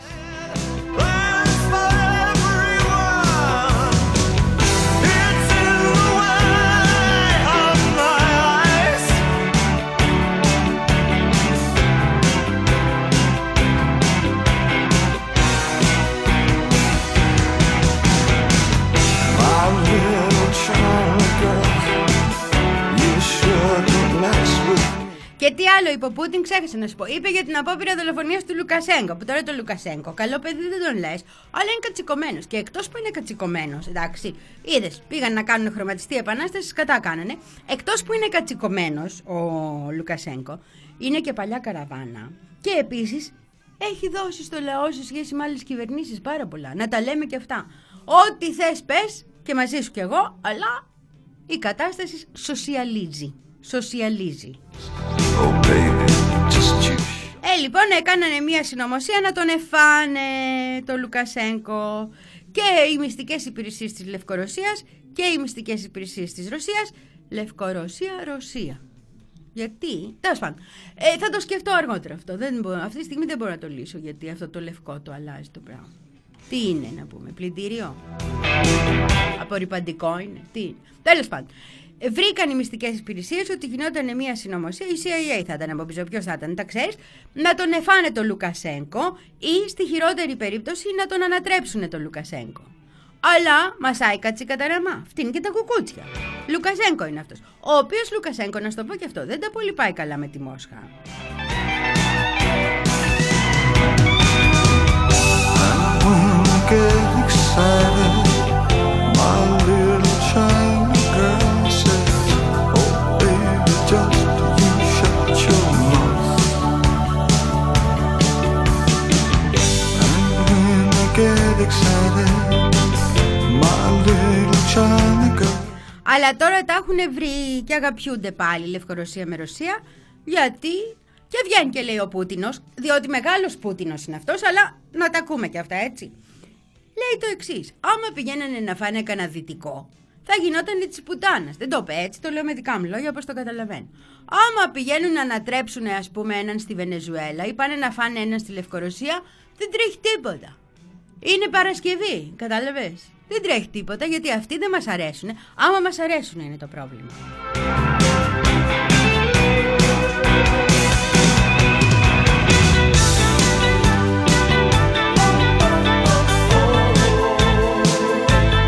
Και τι άλλο είπε ο Πούτιν, ξέχασα να σου πω. Είπε για την απόπειρα δολοφονίας του Λουκασέγκο. Που τώρα το Λουκασέγκο, καλό παιδί δεν τον λες, αλλά είναι κατσικωμένος. Και εκτός που είναι κατσικωμένος, εντάξει, είδες, πήγαν να κάνουν χρωματιστή επανάσταση, κατά κάνανε. Εκτός που είναι κατσικωμένος ο Λουκασέγκο, είναι και παλιά καραβάνα. Και επίσης έχει δώσει στο λαό σε σχέση με άλλες κυβερνήσεις πάρα πολλά. Να τα λέμε και αυτά. Ό,τι θες πες και μαζί σου κι εγώ, αλλά η κατάσταση σοσιαλίζει. Σοσιαλίζει. Oh, baby, just you. Ε, λοιπόν, έκανανε μια συνωμοσία να τον εφάνε το Λουκασέγκο και οι μυστικές υπηρεσίες της Λευκορωσίας και οι μυστικές υπηρεσίες της Ρωσίας. Λευκορωσία, Ρωσία. Γιατί, τέλος πάντων, ε, θα το σκεφτώ αργότερα αυτό. Δεν μπορώ, αυτή τη στιγμή δεν μπορώ να το λύσω, γιατί αυτό το λευκό το αλλάζει το πράγμα. Τι είναι να πούμε, πλυντήριο? Απορριπαντικό είναι, τι είναι? Τέλος πάντων. Βρήκαν οι μυστικές υπηρεσίες ότι γινόταν μια συνωμοσία, η σι άι έι θα ήταν από πίσω, ποιος θα ήταν, τα ξέρεις, να τον εφάνε το Λουκασέγκο ή στη χειρότερη περίπτωση να τον ανατρέψουν το Λουκασέγκο. Αλλά μασάει κατσικαταραμά, φτύνει και τα κουκούτσια. Λουκασέγκο είναι αυτός. Ο οποίος Λουκασέγκο, να σου το πω και αυτό, δεν τα πολύ πάει καλά με τη Μόσχα. Αλλά τώρα τα έχουν βρει και αγαπιούνται πάλι Λευκορωσία με Ρωσία, γιατί και βγαίνει και λέει ο Πούτινος, διότι μεγάλος Πούτινος είναι αυτός, αλλά να τα ακούμε και αυτά, έτσι. Λέει το εξής: άμα πηγαίνανε να φάνε κανένα δυτικό, θα γινόταν της πουτάνας. Δεν το είπε έτσι, το λέω με δικά μου λόγια, όπως το καταλαβαίνω. Άμα πηγαίνουν να ανατρέψουν, ας πούμε, έναν στη Βενεζουέλα ή πάνε να φάνε έναν στη Λευκορωσία, δεν τρέχει τίποτα. Είναι Παρασκευή, κατάλαβες. Δεν τρέχει τίποτα, γιατί αυτοί δεν μας αρέσουν. Άμα μας αρέσουν είναι το πρόβλημα.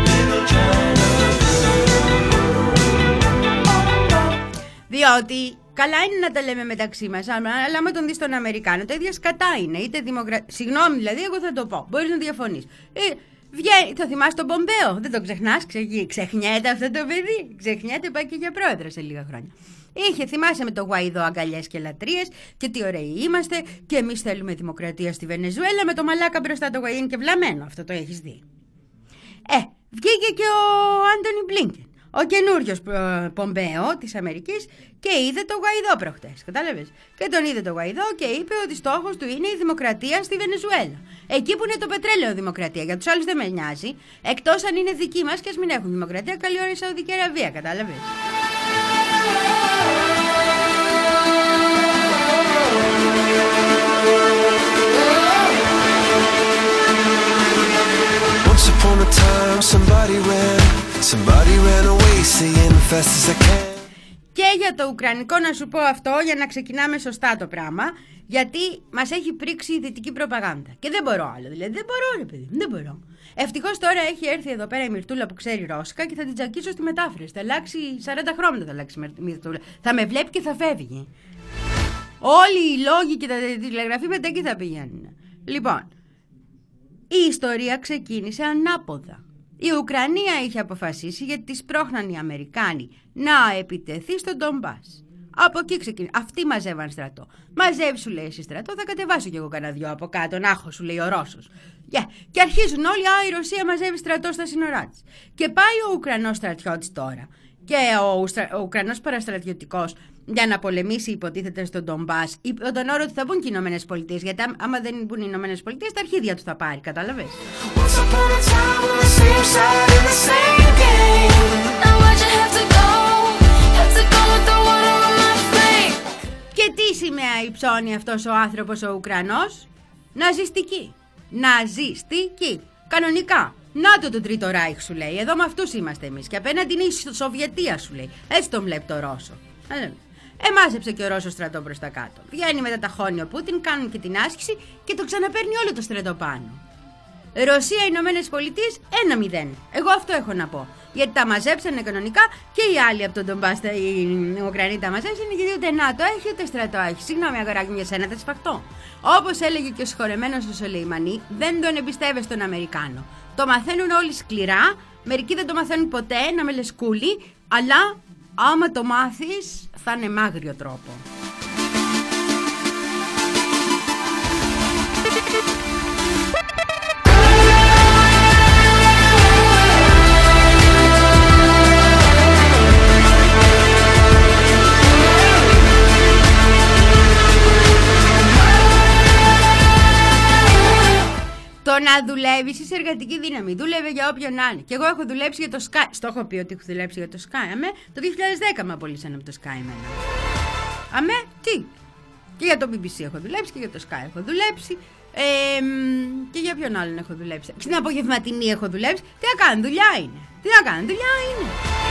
Διότι καλά είναι να τα λέμε μεταξύ μας, αλλά άμα τον δεις τον Αμερικάνο, τα ίδια σκατά είναι. Είτε δημοκρα... Συγγνώμη, δηλαδή, εγώ θα το πω. Μπορείς να διαφωνείς. Ε, βγαίνει, θα θυμάσαι τον Πομπέο, δεν τον ξεχνάς, ξε... ξεχνιέται αυτό το παιδί. Ξεχνιέται, πάει και για πρόεδρο σε λίγα χρόνια. Είχε, θυμάσαι με το Γουαϊδό αγκαλιές και λατρείες και τι ωραίοι είμαστε και εμείς θέλουμε δημοκρατία στη Βενεζουέλα με το μαλάκα μπροστά το Γουαϊδό και βλαμμένο. Αυτό το έχεις δει. Ε, βγήκε και ο Άντονι Μπλίνκεν, ο καινούριος Πομπέο της Αμερικής και είδε το Γουαϊδό προχτές, κατάλαβες. Και τον είδε το Γουαϊδό και είπε ότι στόχος του είναι η δημοκρατία στη Βενεζουέλα. Εκεί που είναι το πετρέλαιο δημοκρατία, για τους άλλους δεν με νοιάζει, εκτός αν είναι δικοί μας και ας μην έχουν δημοκρατία, καλή ώρα η Σαουδική Αραβία, κατάλαβες. Once upon a time, somebody ran, somebody ran away, saying fast as I can. Και για το Ουκρανικό να σου πω αυτό, για να ξεκινάμε σωστά το πράγμα, γιατί μας έχει πρίξει η δυτική προπαγάνδα. Και δεν μπορώ άλλο, δηλαδή δεν μπορώ ρε παιδί, δεν μπορώ. Ευτυχώς τώρα έχει έρθει εδώ πέρα η Μυρτούλα που ξέρει Ρώσικα και θα την τζακίσω στη μετάφραση. Θα αλλάξει σαράντα χρόνια, θα αλλάξει η Μυρτούλα. Θα με βλέπει και θα φεύγει. Όλοι οι λόγοι και τα τηλεγραφή μετά εκεί θα πηγαίνουν. Λοιπόν, η ιστορία ξεκίνησε ανάποδα. Η Ουκρανία είχε αποφασίσει γιατί τις πρόχναν οι Αμερικάνοι να επιτεθεί στον Ντομπάς. Από εκεί ξεκίνησε. Αυτοί μαζεύαν στρατό. Μαζεύει, σου λέει εσύ στρατό, θα κατεβάσω κι εγώ κανένα δυο από κάτω. Νάχο, σου λέει ο Ρώσος. Yeah. Και αρχίζουν όλοι, α, η Ρωσία μαζεύει στρατό στα σύνορά της. Και πάει ο Ουκρανός στρατιώτης τώρα. Και ο, Ουστρα... ο Ουκρανός παραστρατιωτικός για να πολεμήσει, υποτίθεται, στον Ντομπάς, είπε τον όρο ότι θα μπουν και οι Ηνωμένες Πολιτείες. Γιατί άμα δεν μπουν οι Ηνωμένες Πολιτείες, τα αρχίδια του θα πάρει, κατάλαβες. Και τι σημαία υψώνει αυτός ο άνθρωπος ο Ουκρανός? Ναζιστική. Ναζιστική. Κανονικά. Να το τρίτο Ράιχ, σου λέει. Εδώ με αυτούς είμαστε εμείς. Και απέναντι είναι η Σοβιετία, σου λέει. Έτσι τον βλέπει το Ρώσο. Εμάζεψε και ο Ρώσος στρατό προς τα κάτω. Βγαίνει με τα ταχώνει ο Πούτιν, κάνουν και την άσκηση και το ξαναπαίρνει όλο το στρατό πάνω. Ρωσία, Ηνωμένες Πολιτείες, ένα μηδέν. Εγώ αυτό έχω να πω. Γιατί τα μαζέψανε κανονικά και οι άλλοι από τον Ντομπάς, οι Ουκρανοί τα μαζέψανε, γιατί ούτε ΝΑΤΟ έχει ούτε στρατό έχει. Συγγνώμη, αγοράκι μου, για σένα θα τη σφαχτώ. Όπως έλεγε και ο συγχωρεμένος ο Σολεϊμανί, δεν τον εμπιστεύεσαι τον Αμερικάνο. Το μαθαίνουν όλοι σκληρά, μερικοί δεν το μαθαίνουν ποτέ, να με λες κούλι, αλλά άμα το μάθεις θα είναι με άγριο τρόπο. Το να δουλεύεις είσαι εργατική δύναμη. Δούλευε για όποιον να είναι. Και εγώ έχω δουλέψει για το Sky. Στο έχω πει ότι έχω δουλέψει για το Sky. Αμέ, το δύο χιλιάδες δέκα με απολύσανε από το Sky εμένα. Αμέ, τι. Και για το μπι μπι σι έχω δουλέψει και για το Sky έχω δουλέψει. Ε, και για ποιον άλλον έχω δουλέψει. Στην απογευματινή έχω δουλέψει. Τι να κάνω, δουλειά είναι. Τι να κάνω, δουλειά είναι.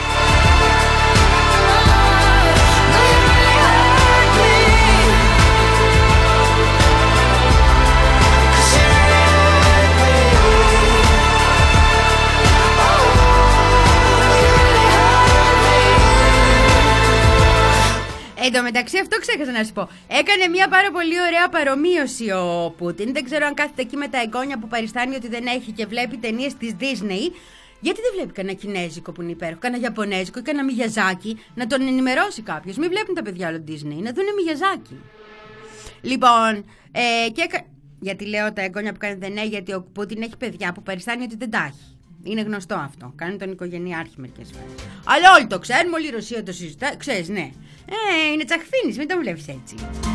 Εν τω μεταξύ, αυτό ξέχασα να σου πω. Έκανε μια πάρα πολύ ωραία παρομοίωση ο Πούτιν. Δεν ξέρω αν κάθεται εκεί με τα εγγόνια που παριστάνει ότι δεν έχει και βλέπει ταινίες της Disney. Γιατί δεν βλέπει κανένα κινέζικο που είναι υπέροχο, κανένα ιαπωνέζικο ή κανένα Μιγιαζάκι, να τον ενημερώσει κάποιος. Μην βλέπουν τα παιδιά όλο Disney, να δούνε Μιγιαζάκι. Λοιπόν, ε, και έκα... γιατί λέω τα εγγόνια που κάνει δεν είναι, γιατί ο Πούτιν έχει παιδιά που παριστάνει ότι δεν τα έχει. Είναι γνωστό αυτό. Κάνει τον οικογενειάρχη μερικές φορές. Αλλά όλοι το ξέρουμε, όλη η Ρωσία το συζητά. Ξέρεις, ναι. Ε, είναι τσαχφίνης, μην τον βλέπεις έτσι.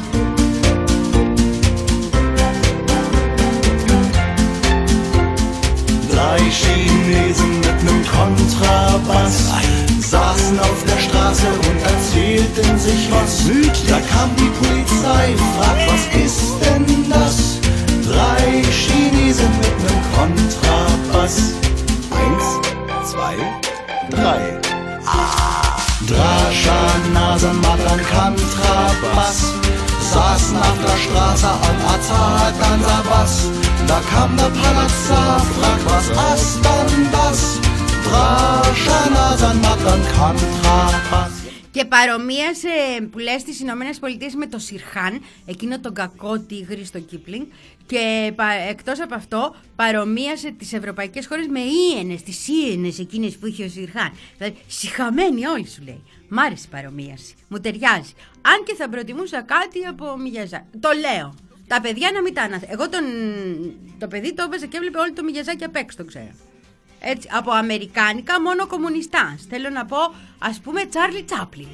Drei Chinesen mit nem Kontrabass saßen auf der Straße und erzählten sich was. Da kam die Polizei, fragt, was ist denn das? Drei Chinesen mit nem Kontrabass. Eins, zwei, drei. Drascha, Nasen, Madran, Kontrabass saßen auf der Straße am Azad, dann Bass. Da kam der Palazar, fragt, was ist denn das? Drascha, Nasen, Madran, Kontrabass. Και παρομοίασε που λες στις Ηνωμένες Πολιτείες με το Σιρχάν, εκείνο τον κακό τίγρη στο Κίπλινγκ. Και εκτός από αυτό, παρομοίασε τις ευρωπαϊκές χώρες με ίενες, τις ίενες εκείνες που είχε ο Σιρχάν. Δηλαδή, σιχαμένοι όλοι σου λέει. Μ' άρεσε η παρομοίαση. Μου ταιριάζει. Αν και θα προτιμούσα κάτι από Μιγιαζάκι. Το λέω. Τα παιδιά να μην τα αναθέτουν. Εγώ τον... το παιδί το έβαζε και έβλεπε όλο το Μιγιαζάκι απ' έξω, το ξέρω. Έτσι, από αμερικάνικα μόνο κομμουνιστάς. Θέλω να πω, ας πούμε, Τσάρλι Τσάπλιν.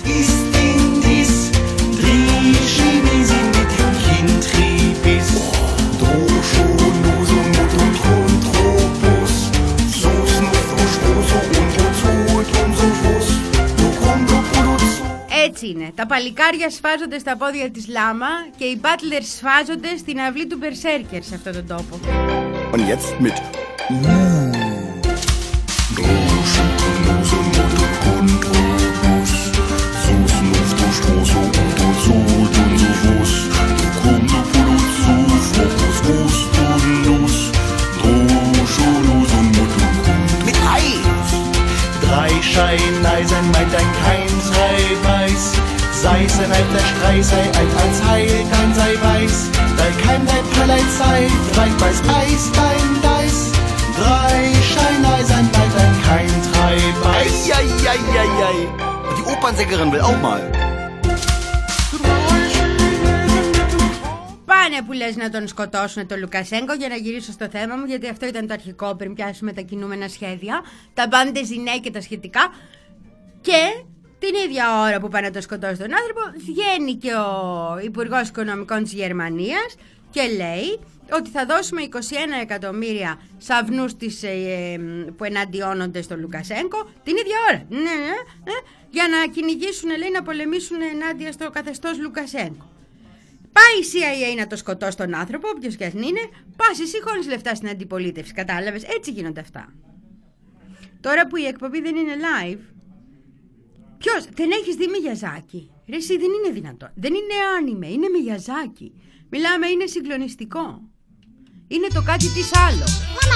Έτσι είναι. Τα παλικάρια σφάζονται στα πόδια της Λάμα και οι μπάτλερ σφάζονται στην αυλή του Μπερσέρκερ σε αυτόν τον τόπο. Und jetzt mit mit Eis. Drei Scheineisen meint ein kein sei weiß. Sei sein alter Streich, sei alt als Heil, kein sei weiß. Dein kein dein Paleit sei, vielleicht weiß Eis dein Deis. Drei Scheineisen meint ein kein drei weiß. Eieieiei. Und die Opernsängerin will auch mal. Πάνε που λες να τον σκοτώσουν τον Λουκασέγκο, για να γυρίσω στο θέμα μου, γιατί αυτό ήταν το αρχικό πριν πιάσουμε τα κινούμενα σχέδια, τα μπαντεζινέ και τα σχετικά. Και την ίδια ώρα που πάνε να τον σκοτώσουν τον άνθρωπο, βγαίνει και ο Υπουργός Οικονομικών της Γερμανίας και λέει ότι θα δώσουμε είκοσι ένα εκατομμύρια σαυνούς της, ε, ε, που εναντιώνονται στον Λουκασέγκο την ίδια ώρα. Ναι, ναι, ναι, για να κυνηγήσουν, λέει, να πολεμήσουν ενάντια στο καθεστώς Λουκασέγκο. Πάει η σι άι έι να το σκοτώσει τον άνθρωπο, όποιος και αν είναι, πας εσύ χωρίς λεφτά στην αντιπολίτευση. Κατάλαβες, έτσι γίνονται αυτά. Τώρα που η εκπομπή δεν είναι live, ποιος, δεν έχεις δει Μιγιαζάκι? Ρε εσύ, δεν είναι δυνατόν. Δεν είναι άνιμε, είναι Μιγιαζάκι. Μιλάμε, είναι συγκλονιστικό. Είναι το κάτι της άλλο.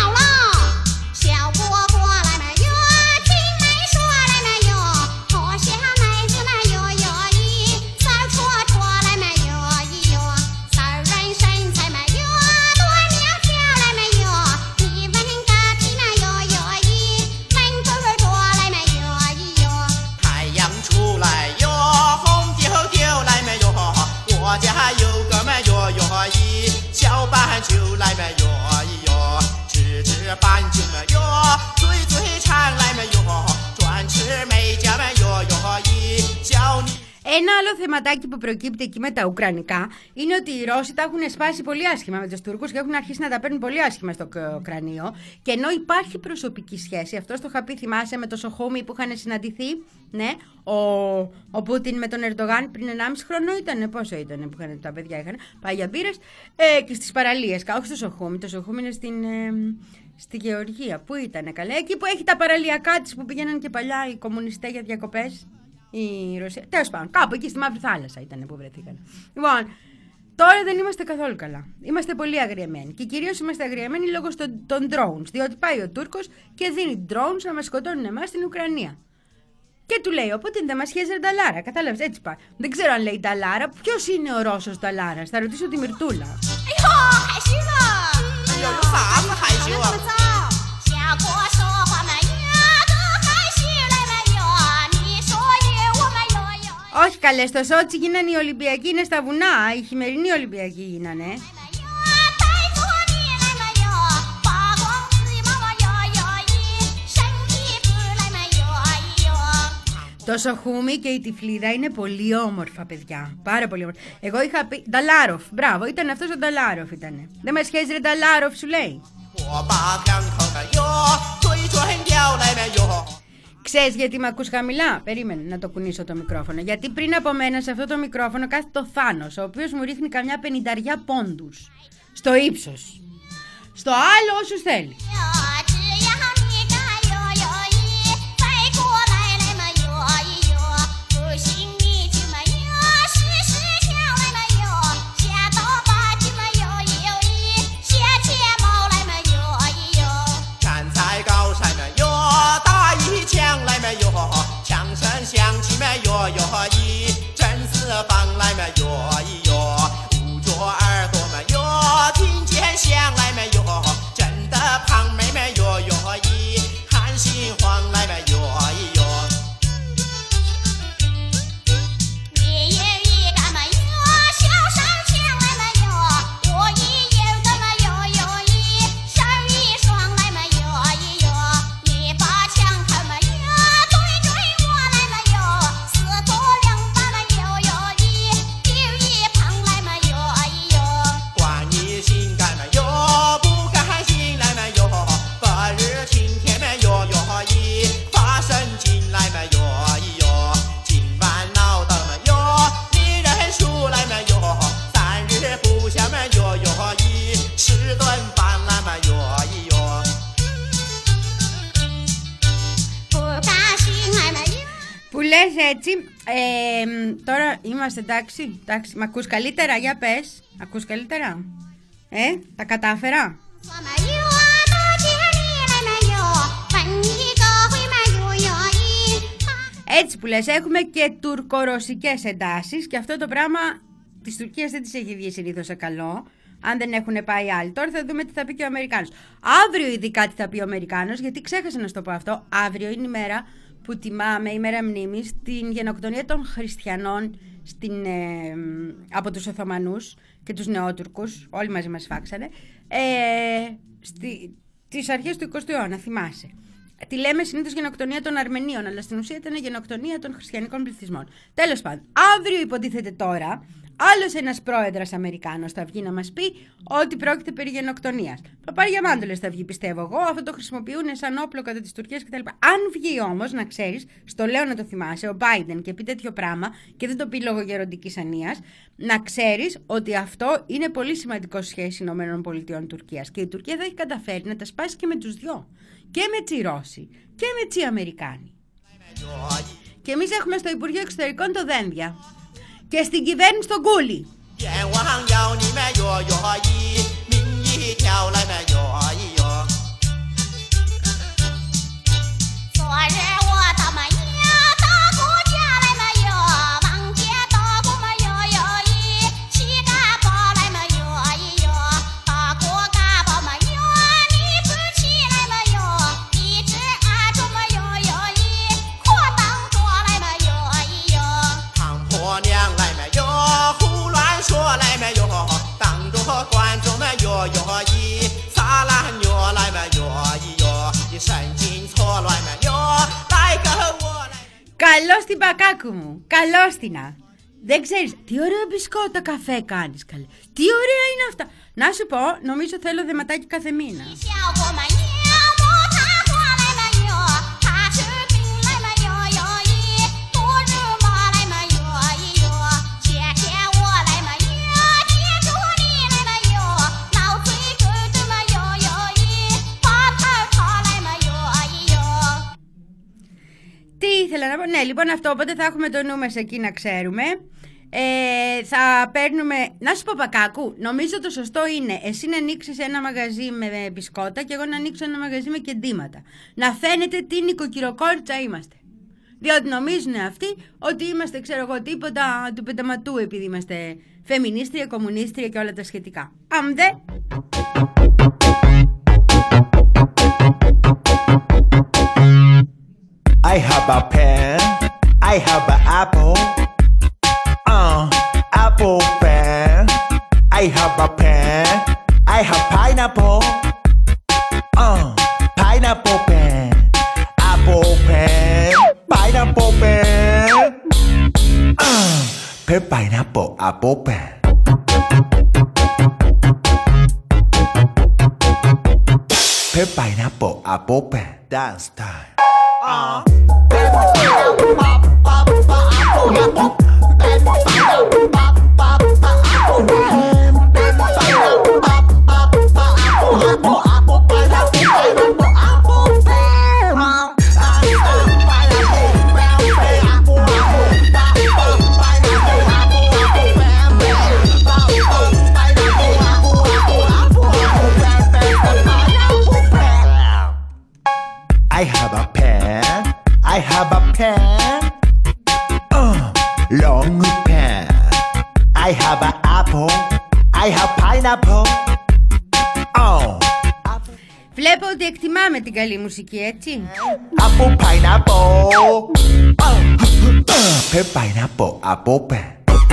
Ένα άλλο θεματάκι που προκύπτει εκεί με τα ουκρανικά είναι ότι οι Ρώσοι τα έχουν σπάσει πολύ άσχημα με τους Τούρκους και έχουν αρχίσει να τα παίρνουν πολύ άσχημα στο κρανίο. Και ενώ υπάρχει προσωπική σχέση, αυτό το είχα πει, θυμάσαι, με το Σοχούμι που είχαν συναντηθεί, ναι, ο, ο Πούτιν με τον Ερντογάν πριν ενάμιση χρόνο ήταν, πόσο ήταν που είχαν, τα παιδιά είχαν πάει για μπύρες, ε, και στις παραλίες, όχι στο Σοχούμι, το Σοχούμι είναι στην... Ε, στη Γεωργία, πού ήτανε καλά, εκεί που έχει τα παραλιακά της που πήγαιναν και παλιά οι κομμουνιστές για διακοπές. Η Ρωσία. Τέλος πάντων, κάπου εκεί στη Μαύρη Θάλασσα ήταν που βρεθήκαν. Λοιπόν, τώρα δεν είμαστε καθόλου καλά. Είμαστε πολύ αγριεμένοι. Και κυρίως είμαστε αγριεμένοι λόγω των drones. Διότι πάει ο Τούρκος και δίνει drones να μας σκοτώνουν εμάς στην Ουκρανία. Και του λέει: Οπότε δεν μας χέζερ Νταλάρα. Κατάλαβες, έτσι πάει. Δεν ξέρω αν λέει Νταλάρα. Ποιος είναι ο Ρώσος Νταλάρας? Θα ρωτήσω τη Μυρτούλα. Όχι καλέ, στο Σότσι γίνανε οι Ολυμπιακοί, είναι στα βουνά. Οι χειμερινοί Ολυμπιακοί γίνανε. Το Σοχούμι και η Τυφλίδα είναι πολύ όμορφα παιδιά. Πάρα πολύ όμορφα. Εγώ είχα πει. Νταλάροφ, μπράβο, ήταν αυτός ο Νταλάροφ ήτανε. Δεν μας χέζει ρε Νταλάροφ, σου λέει. Ξέρεις γιατί με ακούς χαμηλά? Περίμενε να το κουνήσω το μικρόφωνο. Γιατί πριν από μένα σε αυτό το μικρόφωνο κάθεται το Θάνος, ο οποίος μου ρίχνει καμιά πενηνταριά πόντους. Στο ύψος. Στο άλλο όσους θέλει. λες έτσι, ε, τώρα είμαστε εντάξει, εντάξει, μ' ακούς καλύτερα, για πες, ακούς καλύτερα, ε, τα κατάφερα. Έτσι που λες, έχουμε και τουρκορωσικές εντάσεις και αυτό το πράγμα της Τουρκίας δεν της έχει βγει συνήθως σε καλό, αν δεν έχουν πάει άλλοι. Τώρα θα δούμε τι θα πει και ο Αμερικάνος. Αύριο ειδικά τι θα πει ο Αμερικάνος, γιατί ξέχασα να σου το πω αυτό. Αύριο είναι η μέρα που τιμάμε, η μέρα μνήμης, την γενοκτονία των χριστιανών στην, ε, από τους Οθωμανούς και τους Νεότουρκους, όλοι μαζί μας φάξανε, ε, στη, τις αρχές του εικοστού αιώνα, θυμάσαι. Τη λέμε συνήθως γενοκτονία των Αρμενίων, αλλά στην ουσία ήταν γενοκτονία των χριστιανικών πληθυσμών. Τέλος πάντων, αύριο υποτίθεται τώρα, άλλος ένας πρόεδρος Αμερικάνος θα βγει να μας πει ότι πρόκειται περί γενοκτονίας. Παπαριαμάντολες θα βγει, πιστεύω εγώ, αυτό το χρησιμοποιούν σαν όπλο κατά της Τουρκίας κτλ. Αν βγει όμως, να ξέρεις, στο λέω να το θυμάσαι, ο Biden και πει τέτοιο πράγμα και δεν το πει λόγω γεροντικής ανίας, να ξέρεις ότι αυτό είναι πολύ σημαντικό σχέση ΗΠΑ-Τουρκίας και η Τουρκία θα έχει καταφέρει να τα σπάσει και με τους δυο. Και με τσι Ρώσοι και με τσι Αμερικάνοι. Και εμείς έχουμε στο Υπουργείο Εξωτερικών το Δένδια και στην κυβέρνηση τον Κούλι. Καλώς την Πακάκου μου, καλώς την. Δεν ξέρεις, τι ωραίο μπισκότο καφέ κάνεις, καλέ. Τι ωραία είναι αυτά. Να σου πω, νομίζω θέλω δεματάκι κάθε μήνα. Τι ήθελα να πω, ναι, λοιπόν αυτό, οπότε θα έχουμε το νου μας εκεί να ξέρουμε. Ε, θα παίρνουμε, να σου πω Πακάκου, νομίζω το σωστό είναι εσύ να ανοίξεις ένα μαγαζί με μπισκότα και εγώ να ανοίξω ένα μαγαζί με κεντήματα. Να φαίνεται τι νοικοκυροκόρτσα είμαστε. Διότι νομίζουν αυτοί ότι είμαστε, ξέρω εγώ, τίποτα του πενταματού επειδή είμαστε φεμινίστρια, κομμουνίστρια και όλα τα σχετικά. Αν δε... I have a pen, I have an apple, uh, apple pen. I have a pen, I have pineapple, uh, pineapple pen, apple pen, pineapple pen, uh, pen, pineapple, apple pen. Pen, pineapple, apple pen, dance time. Uh. I have a pen, I have a pen, uh, long pen. I have an apple, I have pineapple, oh. Βλέπω ότι εκτιμάμε την καλή μουσική, έτσι. Apple, pineapple, oh, pen, pineapple, apple, pen.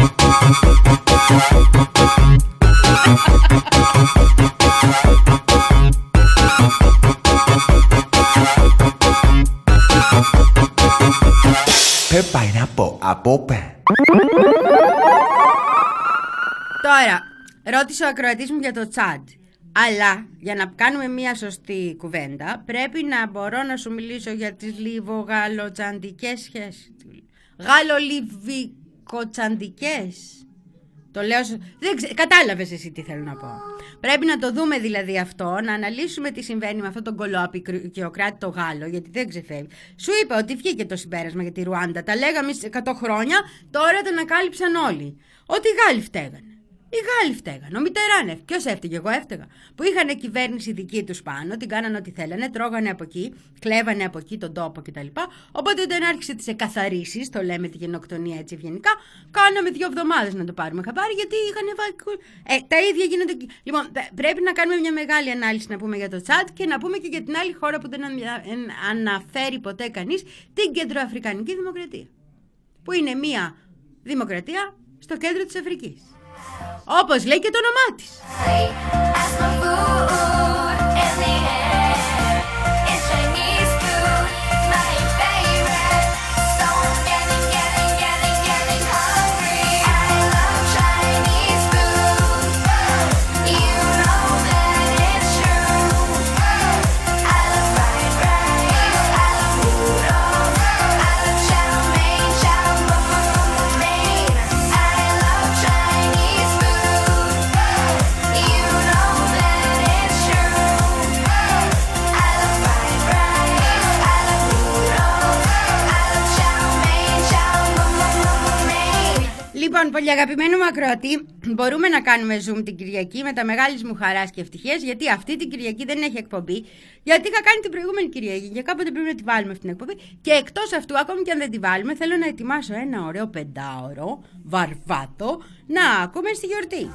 Pen, pineapple, apple, pen. Τώρα, ρώτησε ο ακροατής μου για το Τσάντ. Αλλά για να κάνουμε μια σωστή κουβέντα πρέπει να μπορώ να σου μιλήσω για τις λιβο-γαλλοτσαντικές σχέσεις. Γαλλο-λιβικοτσαντικές. Το λέω, δεν ξε... κατάλαβες εσύ τι θέλω να πω. Πρέπει να το δούμε δηλαδή αυτό, να αναλύσουμε τι συμβαίνει με αυτόν τον κολοαπικιοκράτη το Γάλλο, γιατί δεν ξεφεύγει. Σου είπα ότι βγήκε το συμπέρασμα για τη Ρουάντα. Τα λέγαμε εκατό χρόνια, τώρα τα ανακάλυψαν όλοι. Ότι οι Γάλλοι φταίγανε. Οι Γάλλοι φταίγαν. Ο Μιτεράν. Ποιος έφταιγε, εγώ έφταιγα. Που είχαν κυβέρνηση δική τους πάνω, την κάνανε ό,τι θέλανε, τρώγανε από εκεί, κλέβανε από εκεί τον τόπο κτλ. Οπότε όταν άρχισε τις εκαθαρίσεις, το λέμε τη γενοκτονία έτσι ευγενικά, κάναμε δύο εβδομάδες να το πάρουμε χαμπάρι, γιατί είχαν βάλει. Ε, τα ίδια γίνονται. Λοιπόν, πρέπει να κάνουμε μια μεγάλη ανάλυση να πούμε για το Τσάντ και να πούμε και για την άλλη χώρα που δεν αναφέρει ποτέ κανείς, την Κεντροαφρικανική Δημοκρατία. Που είναι μια δημοκρατία στο κέντρο της Αφρικής. Όπως λέει και το όνομά της. Λοιπόν, πολύ αγαπημένο μου ακροατή, μπορούμε να κάνουμε Zoom την Κυριακή με τα μεγάλης μου χαράς και ευτυχίας, γιατί αυτή την Κυριακή δεν έχει εκπομπή. Γιατί είχα κάνει την προηγούμενη Κυριακή και κάποτε πρέπει να τη βάλουμε αυτή την εκπομπή. Και εκτός αυτού, ακόμη και αν δεν τη βάλουμε, θέλω να ετοιμάσω ένα ωραίο πεντάωρο, βαρβάτο, να ακούμε στη γιορτή.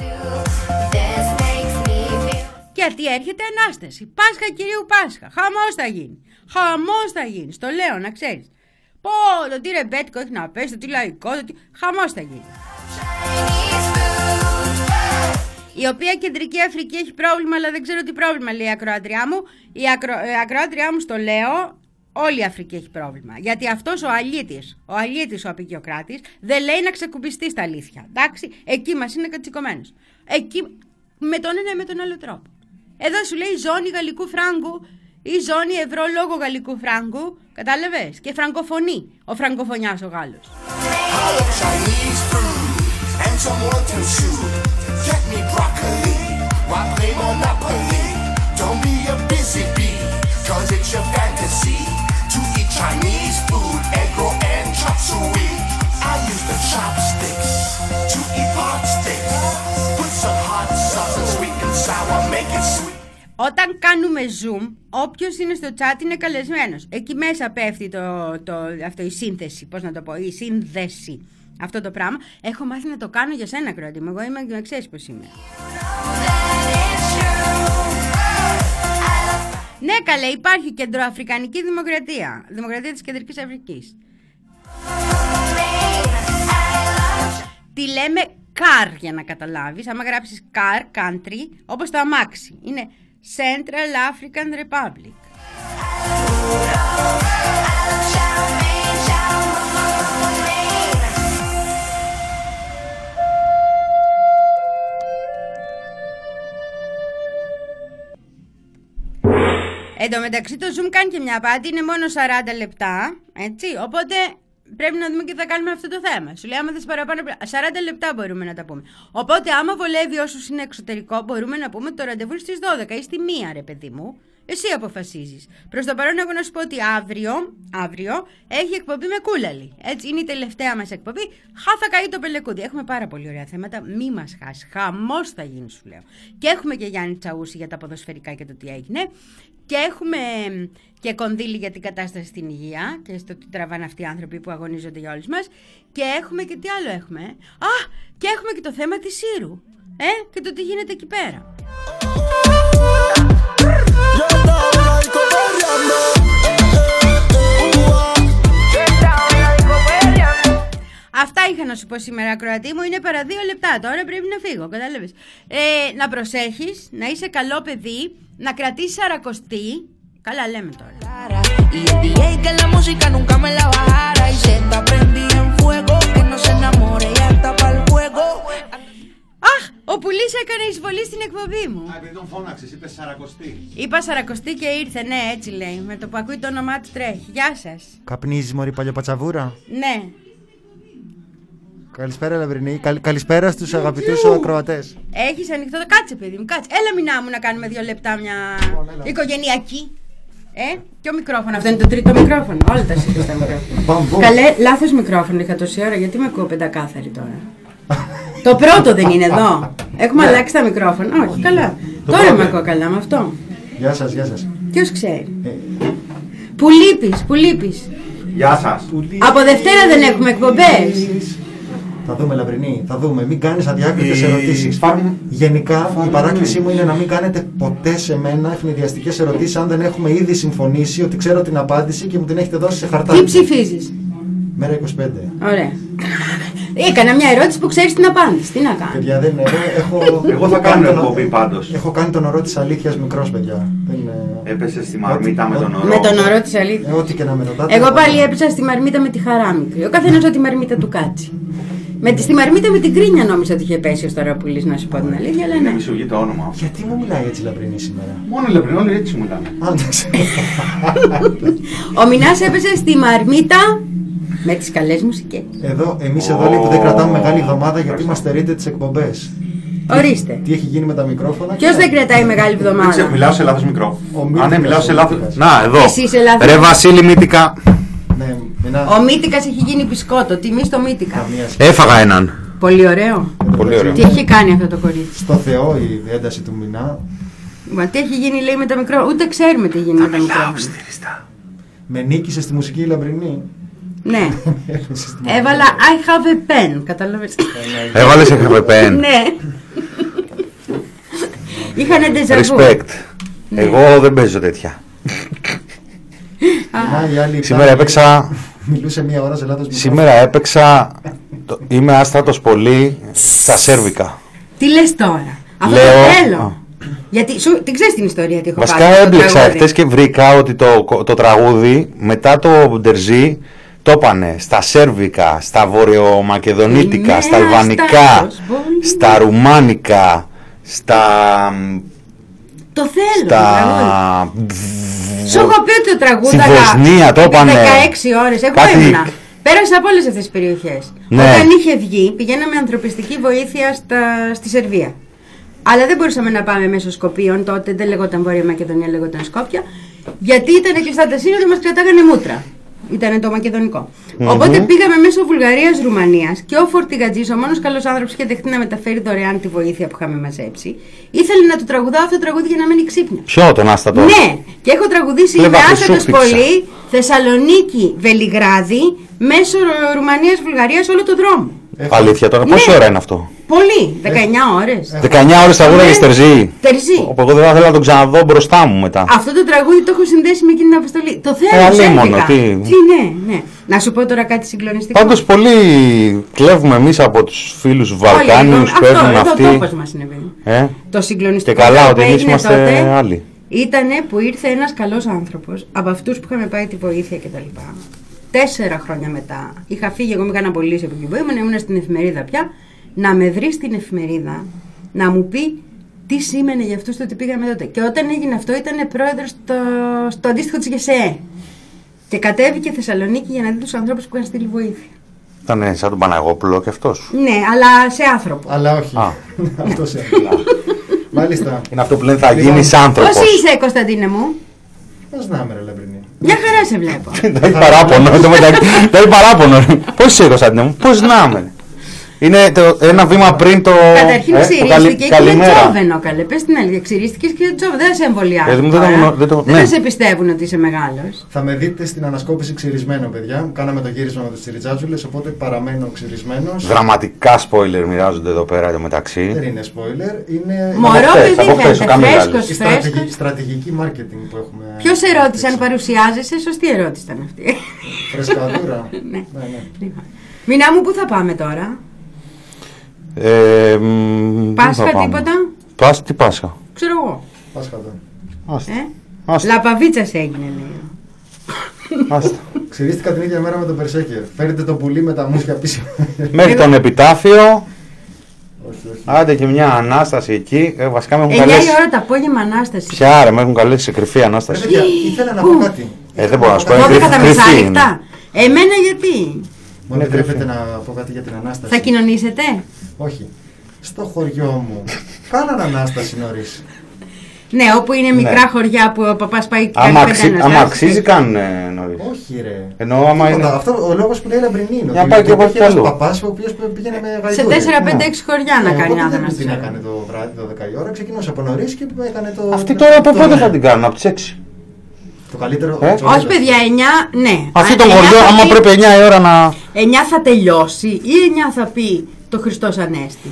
Γιατί έρχεται Ανάσταση. Πάσχα Κυρίου Πάσχα. Χαμός θα γίνει. Χαμός θα γίνει. Στο λέω να ξέρεις. Πω, το τι ρεμπέτικο έχει να πέσει, το τι λαϊκό, το τι... χαμός θα γίνει. Η οποία Κεντρική Αφρική έχει πρόβλημα, αλλά δεν ξέρω τι πρόβλημα λέει η ακροάτριά μου. Η ακρο... ακροάτριά μου στο λέω, όλη η Αφρική έχει πρόβλημα. Γιατί αυτός ο αλήτης, ο αλήτης ο απικιοκράτης, δεν λέει να ξεκουμπιστεί στα αλήθεια. Εντάξει, εκεί μας είναι κατσικωμένος. Εκεί με τον ένα ή με τον άλλο τρόπο. Εδώ σου λέει ζώνη γαλλικού φράγκου ή ζώνη ευρώ λόγω γαλλικού φράγκου. Κατάλαβες, και φραγκοφωνεί ο φραγκοφωνιάς ο Γάλλος. Όταν κάνουμε zoom, όποιος είναι στο chat είναι καλεσμένος. Εκεί μέσα πέφτει το, το, αυτό, η σύνθεση, πώς να το πω, η σύνδεση. Αυτό το πράγμα. Έχω μάθει να το κάνω για σένα, Κροατή μου. Εγώ είμαι, ξέρεις πώς είμαι. Ναι, καλέ, υπάρχει Κεντροαφρικανική Δημοκρατία. Δημοκρατία της Κεντρικής Αφρικής. Τη λέμε car, για να καταλάβεις. Άμα γράψεις car, country, όπως το αμάξι. Είναι Central African Republic. Εν τω μεταξύ το Zoom κάνει και μια απάτη, είναι μόνο σαράντα λεπτά, έτσι, οπότε πρέπει να δούμε και θα κάνουμε αυτό το θέμα. Σου λέει άμα θες παραπάνω, σαράντα λεπτά μπορούμε να τα πούμε. Οπότε άμα βολεύει όσους είναι εξωτερικό, μπορούμε να πούμε το ραντεβού στις δώδεκα ή στη μία, ρε παιδί μου. Εσύ αποφασίζεις. Προς το παρόν, εγώ να σου πω ότι αύριο, αύριο έχει εκπομπή με Κούλαλη. Έτσι, είναι η τελευταία μας εκπομπή. Χα θα καεί το πελεκούδι. Έχουμε πάρα πολύ ωραία θέματα. Μη μας χάσει. Χαμός θα γίνει, σου λέω. Και έχουμε και Γιάννη Τσαούση για τα ποδοσφαιρικά και το τι έγινε. Και έχουμε και κονδύλι για την κατάσταση στην υγεία και στο τι τραβάνε αυτοί οι άνθρωποι που αγωνίζονται για όλους μας. Και έχουμε και τι άλλο έχουμε. Α, και έχουμε και το θέμα της Σύρου. Ε, και το τι γίνεται εκεί πέρα. Αυτά είχα να σου πω σήμερα, ακροατή μου. Είναι παρά δύο λεπτά. Τώρα πρέπει να φύγω. Κατάλαβες. Ε, να προσέχεις, να είσαι καλό παιδί, να κρατήσεις σαρακοστή. Καλά λέμε τώρα. Αχ, ο Πουλής έκανε εισβολή στην εκπομπή μου. Α, επειδή τον φώναξες, είπες σαρακοστή. Είπα σαρακοστή και ήρθε, ναι, έτσι λέει. Με το που ακούει το όνομά του τρέχει. Γεια σας. Καπνίζεις, μωρή παλιοπατσαβούρα? Ναι. Καλησπέρα, Λαμπρινή. Καλ, καλησπέρα στους αγαπητούς ακροατές. Έχεις ανοιχτό το κάτσε, παιδί μου, κάτσε. Έλα, μηνά μου να κάνουμε δύο λεπτά μια οικογενειακή. Ε, ποιο μικρόφωνο, αυτό είναι το τρίτο μικρόφωνο. Όλα τα σύντομα τα μικρόφωνα. Καλέ, λάθος μικρόφωνο είχα τόση ώρα, γιατί με ακούω πεντακάθαρη τώρα. Το πρώτο δεν είναι εδώ. Έχουμε αλλάξει τα μικρόφωνα. Όχι, καλά. Τώρα με ακούω καλά με αυτό. Γεια σας, γεια σας. Ποιος ξέρει. Που λείπεις, που λείπεις. Γεια σας. Από Δευτέρα δεν έχουμε εκπομπές. Θα δούμε, Λαμπρινή, θα δούμε. Μην κάνεις αδιάκριτες ερωτήσεις. Γενικά, η παράκλησή μου είναι να μην κάνετε ποτέ σε μένα ευνηδιαστικές ερωτήσεις αν δεν έχουμε ήδη συμφωνήσει ότι ξέρω την απάντηση και μου την έχετε δώσει σε χαρτάκι. Τι ψηφίζεις? Μέρα είκοσι πέντε. Ωραία. Έκανα μια ερώτηση που ξέρεις την απάντηση. Τι να κάνω. Παιδιά, δεν είναι. Έχω, Εγώ θα κάνω εκπομπή πάντως. Έχω κάνει τον ορό της αλήθειας μικρός, παιδιά. Δεν είναι... Έπεσε στη μαρμίτα με τον ορό. Με τον ορό της αλήθειας. Ε, ό,τι και να με ρωτάτε. Εγώ πάλι έπεσα στη μαρμίτα με τη χαρά μικρή. Ο καθένας ό,τι μαρμίτα του κάτσει. Με τη, στη μαρμίτα με την κρίνια νόμιζα ότι είχε πέσει ως τώρα που λες, να σου πω την αλήθεια, αλλά ναι. Δεν σου βγει το όνομα. Γιατί μου μιλάει έτσι Λαμπρινή σήμερα? Μόνο Λαμπρινή, όλοι έτσι μου μιλάνε. Ο Μινάς έπεσε στη μαρμίτα με τις καλές μουσικές. Εδώ, εμείς εδώ λέει που δεν κρατάμε μεγάλη εβδομάδα γιατί μας στερείτε τις εκπομπές. Ορίστε. Τι έχει γίνει με τα μικρόφωνα? Ποιος δεν κρατάει μεγάλη εβδομάδα? Δεν ξέρω, μιλάω σε λάθος μικρόφωνο. Α, ναι, μιλάω σε λάθος. Να, εδώ. Εσύ σε λάθος. Ρε Βασίλη Μύτικα. Ναι, μηνά... Ο Μύτικας έχει γίνει μπισκότο. Τιμή στο Μύτικα. Έφαγα έναν. Πολύ ωραίο. Πολύ ωραίο. Τι έχει κάνει αυτό το κορίτσι? Στο Θεό η ένταση του Μινά. Μα τι έχει γίνει, λέει, με τα μικρόφωνα? Ούτε ξέρουμε τι γίνει με τα μικρόφωνα. Με νίκησε στη μουσική η Λαμπρινή. Ναι. Έβαλα I have a pen. Κατάλαβες? Έβαλες I have a pen. Ναι. Είχανε ντεζαβού. Respect. Εγώ δεν παίζω τέτοια. Σήμερα έπαιξα. Μιλούσε μία ώρα σε λάθος μικρόφωνο. Σήμερα έπαιξα. Είμαι άστρατος πολύ στα σέρβικα. Τι λες τώρα? Αυτό Λέω... το θέλω. Γιατί σου, την ξέρεις την ιστορία τι έχω Βασικά πάρει. Βασικά έμπλεξα εχθές και βρήκα ότι το, το τραγούδι μετά το Ντερζή το έπανε στα σέρβικα, στα βορειομακεδονίτικα, στα αλβανικά, στα ρουμάνικα, στα... Το θέλω. Στα... Σου έχω πει ότι το τραγούδαγα. Στη Βοσνία το έπανε. δεκαέξι ώρες. Εγώ Κάτι... ήμουνα. Πέρασα από όλες αυτές τις περιοχές. Ναι. Όταν είχε βγει, πηγαίναμε ανθρωπιστική βοήθεια στα... στη Σερβία. Αλλά δεν μπορούσαμε να πάμε μέσω Σκοπίων, τότε δεν λεγόταν Βόρεια Μακεδονία, λεγόταν Σκόπια. Γιατί ήταν κλειστά τα σύνορα, μας κρατάγανε μούτρα. Ήταν το μακεδονικό. Mm-hmm. Οπότε πήγαμε μέσω Βουλγαρίας, Ρουμανίας και ο φορτηγατζής, ο μόνος καλός άνθρωπος που είχε δεχτεί να μεταφέρει δωρεάν τη βοήθεια που είχαμε μαζέψει, ήθελε να του τραγουδάω αυτό το τραγούδι για να μένει ξύπνιο. Ποιο, τον Άστατο? Ναι, και έχω τραγουδήσει με Άστατος πολύ, Θεσσαλονίκη, Βελιγράδι, μέσω Ρουμανίας, Βουλγαρίας, όλο το δρόμο. Έχω... Αλήθεια τώρα, πόση ναι. ώρα είναι αυτό? Πολύ, δεκαεννιά ώρες. δεκαεννιά ώρες τραγούδα για Στερζή. Τερζή. Οπότε εγώ δεν θα ήθελα να τον ξαναδώ μπροστά μου μετά. Αυτό το τραγούδι το έχω συνδέσει με εκείνη την αποστολή. Το θέλω, ε, μόνο, τι... τι ναι, ναι. Να σου πω τώρα κάτι συγκλονιστικό. Πάντως πολύ κλέβουμε εμείς από τους φίλους Βαλκάνιους που έχουν αυτοί. Αυτό, εδώ μας είναι ε? Το συγκλονιστικό. Και καλά ότι εμείς είμαστε άλλοι. Ήτανε που ήρθε ένας καλός άνθρωπος από αυτούς που είχαμε πάει τη βοήθεια κτλ. Τέσσερα χρόνια μετά είχα φύγει, εγώ με είχαν απολύσει από εκεί που ήμουν, ήμουν στην εφημερίδα πια, να με βρει στην εφημερίδα, να μου πει τι σήμαινε για αυτούς το ότι πήγαμε τότε. Και όταν έγινε αυτό ήταν πρόεδρος στο, στο αντίστοιχο της ΓΕΣΕΕ. Και κατέβηκε Θεσσαλονίκη για να δει τους ανθρώπους που είχαν στείλει βοήθεια. Ήταν σαν τον Παναγόπουλο και αυτός. Ναι, αλλά σε άνθρωπο. Αλλά όχι. Αυτό σε άνθρωπο. Μάλιστα. Είναι αυτό που λένε θα γίνεις άνθρωπος. Πώς είσαι, Κωνσταντίνε μου? Πώς να είμαι, ρε Λαμπρινή? Μια χαρά σε βλέπω. Δεν έχει παράπονο. Δεν έχει παράπονο. Πώς είσαι, Κωνσταντίνε μου? Πώς να είμαι? Είναι το, ένα βήμα πριν το. Καταρχήν ε, ξυρίστηκε και με τζόβενο, καλέ. Πες την αλήθεια, ξυρίστηκες και τζόβενο. Δεν θα σε εμβολιάζουν. Ε, δεν δεν, το, δεν ναι. θα σε πιστεύουν ότι είσαι μεγάλος. Θα με δείτε στην ανασκόπηση ξυρισμένο, παιδιά. Κάναμε το γύρισμα με τους τσιριτζάτζουλες, οπότε παραμένω ξυρισμένος. Δραματικά spoiler μοιράζονται εδώ πέρα εδώ μεταξύ. Δεν είναι spoiler, είναι. Μωρό παιδί, φρέσκος, φρέσκος. Στρατηγική marketing που έχουμε. Ποιος ερώτησε αν παρουσιάζεσαι, σωστή ερώτηση ήταν αυτή. Φρεσκαδούρα. Ναι. Μηνά μου, πού θα πάμε τώρα? Ε, Πάσχα τίποτα? Πάσχα, τι Πάσχα? Ξέρω εγώ. Πάσχα δεν. Ε? Λαπαβίτσας έγινε λέει. Άστα. Ξυρίστηκα την ίδια μέρα με τον Περσέκερ. Φέρετε το πουλί με τα μουσια πίσω. Μέχρι τον επιτάφιο. Όχι, όχι. Άντε και μια Ανάσταση εκεί. Ε, βασικά με έχουν καλέσει. εννιά η ώρα το απόγευμα Ανάσταση. Ποια ρε, με έχουν καλέσει σε κρυφή Ανάσταση. Ήθελα να πω κάτι. Ε, δεν μπορώ να σου πω. δώδεκα τα μεσάνυχτα. Εμένα γιατί? Μου επιτρέπετε να πω κάτι για την Ανάσταση. Θα κοινωνήσετε? Όχι. Στο χωριό μου κάναν Ανάσταση νωρίς. Ναι, όπου είναι μικρά ναι. χωριά που ο παπάς πάει και κάνει πέντε. Άμα αξίζει κάνουν νωρίς. Όχι ρε. Ενώ άμα είναι... Αυτό ο λόγος που λέει Λαμπρινή είναι. Για πάει και από ένας παπάς ο οποίος πήγαινε με γαϊδούρι. Σε τέσσερα πέντε έξι χωριά να κάνει Ανάσταση. Δεν την έκανε το βράδυ δώδεκα η ώρα, ξεκινούσε από νωρίς και έκανε το... Αυτή τώρα από πότε θα την κάνουν, από τις έξι? Το καλύτερο... Όχι παιδιά, εννιά, ναι. Αυτή το χωριό, άμα πρέπει εννιά η ώρα να... εννιά θα τελειώσει ή εννιά θα πει το Χριστός Ανέστη?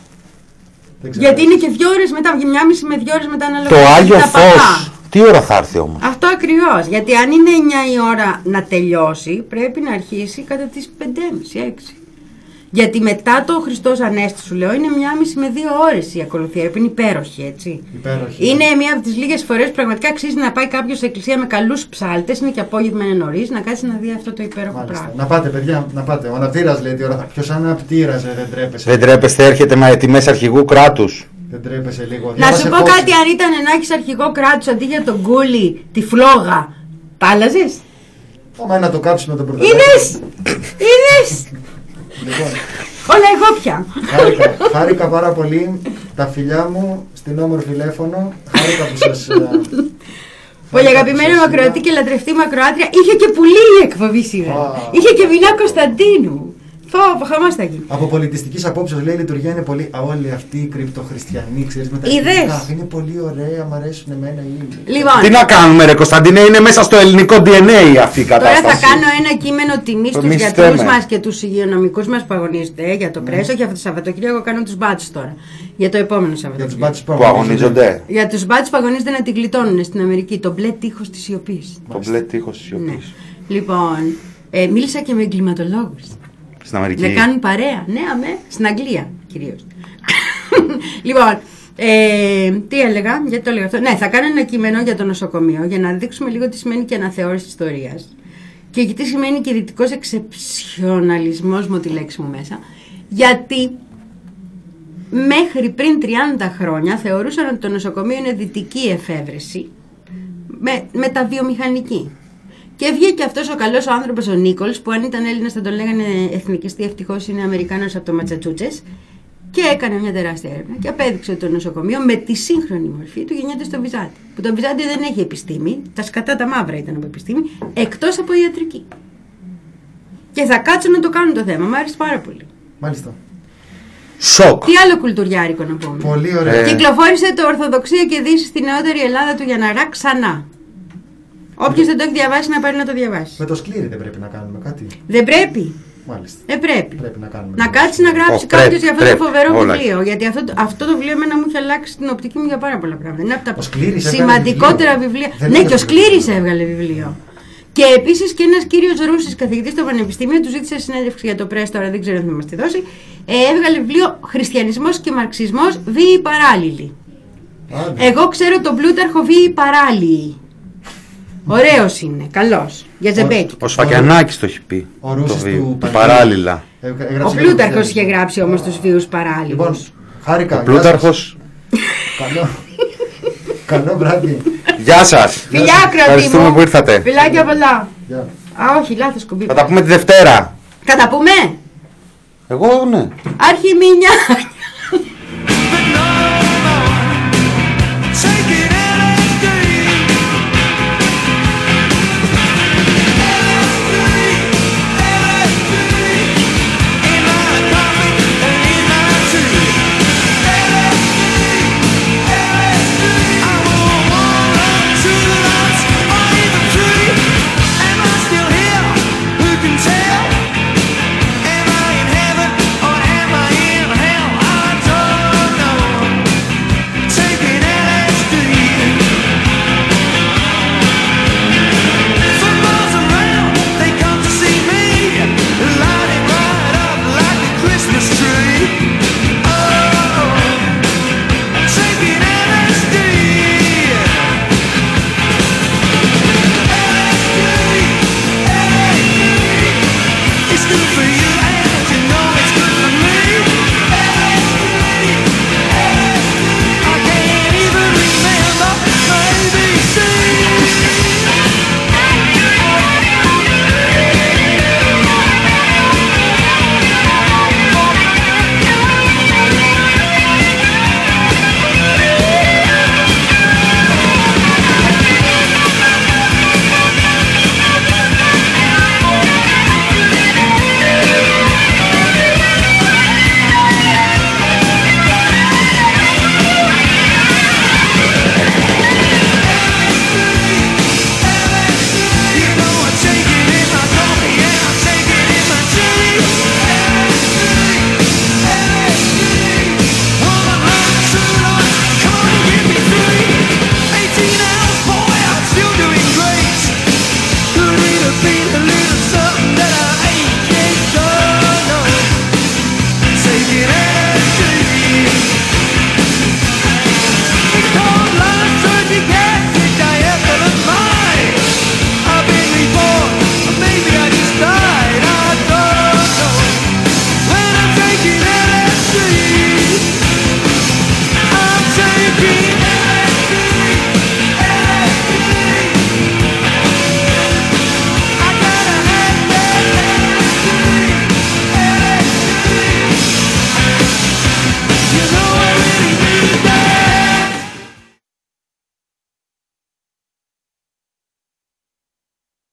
Γιατί είναι και δύο ώρες μετά, μια μισή με δύο ώρες μετά ανάλογα. Το Άγιο Φως, τι ώρα θα έρθει όμως? Αυτό ακριβώς. Γιατί αν είναι εννιά η ώρα να τελειώσει, πρέπει να αρχίσει κατά τις πέντε και μισή έξι. Γιατί μετά το Χριστός Ανέστη, σου λέω, είναι μια μισή με δύο ώρες η ακολουθία, που είναι υπέροχη, έτσι. Υπέροχη. Είναι μία από τις λίγες φορές που πραγματικά αξίζει να πάει κάποιος σε εκκλησία με καλούς ψάλτες, είναι και απόγευμα, είναι νωρίς, να κάτσει να δει αυτό το υπέροχο Μάλιστα. πράγμα. Να πάτε, παιδιά, να πάτε. Ο αναπτήρας λέει τι ώρα θα. Ποιος αναπτήραζε, δεν τρέπεσαι. Δεν τρέπεστε, έρχεται με τιμές αρχηγού κράτους. Δεν τρέπεσαι λίγο. Να σου πω πόση. Κάτι, αν ήταν να έχεις αρχηγό κράτους αντί για τον κούλι, τη φλόγα, τα άλλαζες? Άμα είναι να το κάψουμε τον πρωτοβουλίο. Είδες! Είδες! Λοιπόν. Όλα εγώ πια. Χάρηκα, χάρηκα πάρα πολύ. Τα φιλιά μου στην όμορφη Λέφωνο. Χάρηκα που σας... Πολύ αγαπημένο μου ακροατή και λατρευτή μου ακροάτρια. Είχε και πουλί η εκπομπή σήμερα. Ah. Είχε και Βινά Κωνσταντίνου. Φω, χαμάς θα γίνει. Από πολιτιστικής απόψεως λέει η λειτουργία είναι πολύ. Α, όλοι αυτοί οι κρυπτοχριστιανοί, ξέρεις, με τα ελληνικά. Είναι πολύ ωραία, μου αρέσουν εμένα οι. Λοιπόν. Τι να κάνουμε, ρε Κωνσταντίνε, είναι μέσα στο ελληνικό ντι εν έι αυτή η κατάσταση. Τώρα θα κάνω ένα κείμενο τιμή στους γιατρούς μας και τους υγειονομικούς μας που αγωνίζονται για το κρέσο. Για αυτό το Σαββατοκύριακο κάνω τους μπάτσους τώρα. Για το επόμενο Σαββατοκύριακο. Για τους που αγωνίζονται. Για τους μπάτσους που αγωνίζονται να την γλιτώνουν στην Αμερική. Το μπλε τείχος της σιωπής. Το μπλε τείχος της σιωπής. Λοιπόν, μίλησα και με εγκληματολόγους. Στην Αμερική. Να κάνουν παρέα. Ναι, αμέ. Στην Αγγλία κυρίως. Λοιπόν, ε, τι έλεγα, γιατί το έλεγα αυτό. Ναι, θα κάνω ένα κείμενο για το νοσοκομείο για να δείξουμε λίγο τι σημαίνει και αναθεώρηση ιστορίας και τι σημαίνει και δυτικός εξεψιοναλισμός, με τη λέξη μου μέσα. Γιατί μέχρι πριν τριάντα χρόνια θεωρούσαν ότι το νοσοκομείο είναι δυτική εφεύρεση με, μεταβιομηχανική. Και βγήκε αυτός ο καλός ο άνθρωπος ο Νίκολς, που αν ήταν Έλληνας θα τον λέγανε εθνικιστή, ευτυχώς είναι Αμερικάνος από το Ματσατσούτσες, και έκανε μια τεράστια έρευνα και απέδειξε ότι το νοσοκομείο με τη σύγχρονη μορφή του γεννιέται στο Βυζάντι. Που το Βυζάντι δεν έχει επιστήμη, τα σκατά τα μαύρα ήταν από επιστήμη, εκτός από ιατρική. Και θα κάτσουν να το κάνουν το θέμα, μου άρεσε πάρα πολύ. Μάλιστα. Σοκ. Τι άλλο κουλτουριάρικο να πούμε. Πολύ ωραία. Ε... Κυκλοφόρησε το Ορθοδοξία και Δύση στη νεότερη Ελλάδα του Γιανναρά ξανά. Όποιος δεν το έχει διαβάσει να πάρει να το διαβάσει. Με το σκλήρι δεν πρέπει να κάνουμε κάτι. Δεν πρέπει. Μάλιστα. Δεν πρέπει. Πρέπει να κάνουμε. Να κάτσει να γράψει oh, κάποιος για αυτό πρέπει, το φοβερό όλα. βιβλίο. Γιατί αυτό, αυτό το βιβλίο εμένα μου έχει αλλάξει την οπτική μου για πάρα πολλά πράγματα. Είναι από τα Σκλήρης σημαντικότερα βιβλία. Δεν Ναι, και ο Σκλήρης έβγαλε βιβλίο. Και επίσης και ένας κύριος Ρούσης καθηγητής στο Πανεπιστήμιο του ζήτησε συνέντευξη για το Πρέσ, τώρα δεν ξέρω αν θα μας τη δώσει. Ε, έβγαλε βιβλίο Χριστιανισμός και Μαρξισμός, βίοι παράλληλοι. Άντε. Εγώ ξέρω τον Πλούταρχο βίοι παράλληλοι. Ωραίος είναι, καλός. Για Ζεμπέκι. Ο Σφακιανάκης το έχει πει. Ο Ρούσης το του, του παράλληλα. Ε, ο Πλούταρχος είχε γράψει όμως τους βίους παράλληλους. Λοιπόν, χάρηκα. Ο Πλούταρχος. Καλό. Καλό βράδυ. Γεια σας. Φιλιά, κρατή ευχαριστούμε που ήρθατε. Φιλάκια πολλά. Yeah. Α, όχι, λάθος κουμπί. Θα τα πούμε τη Δευτέρα. Θα τα πούμε. Εγώ ναι. Αρχιμήνια. Am I in heaven or am I in hell? I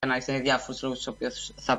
να είναι διάφορους λόγους τους οποίους θα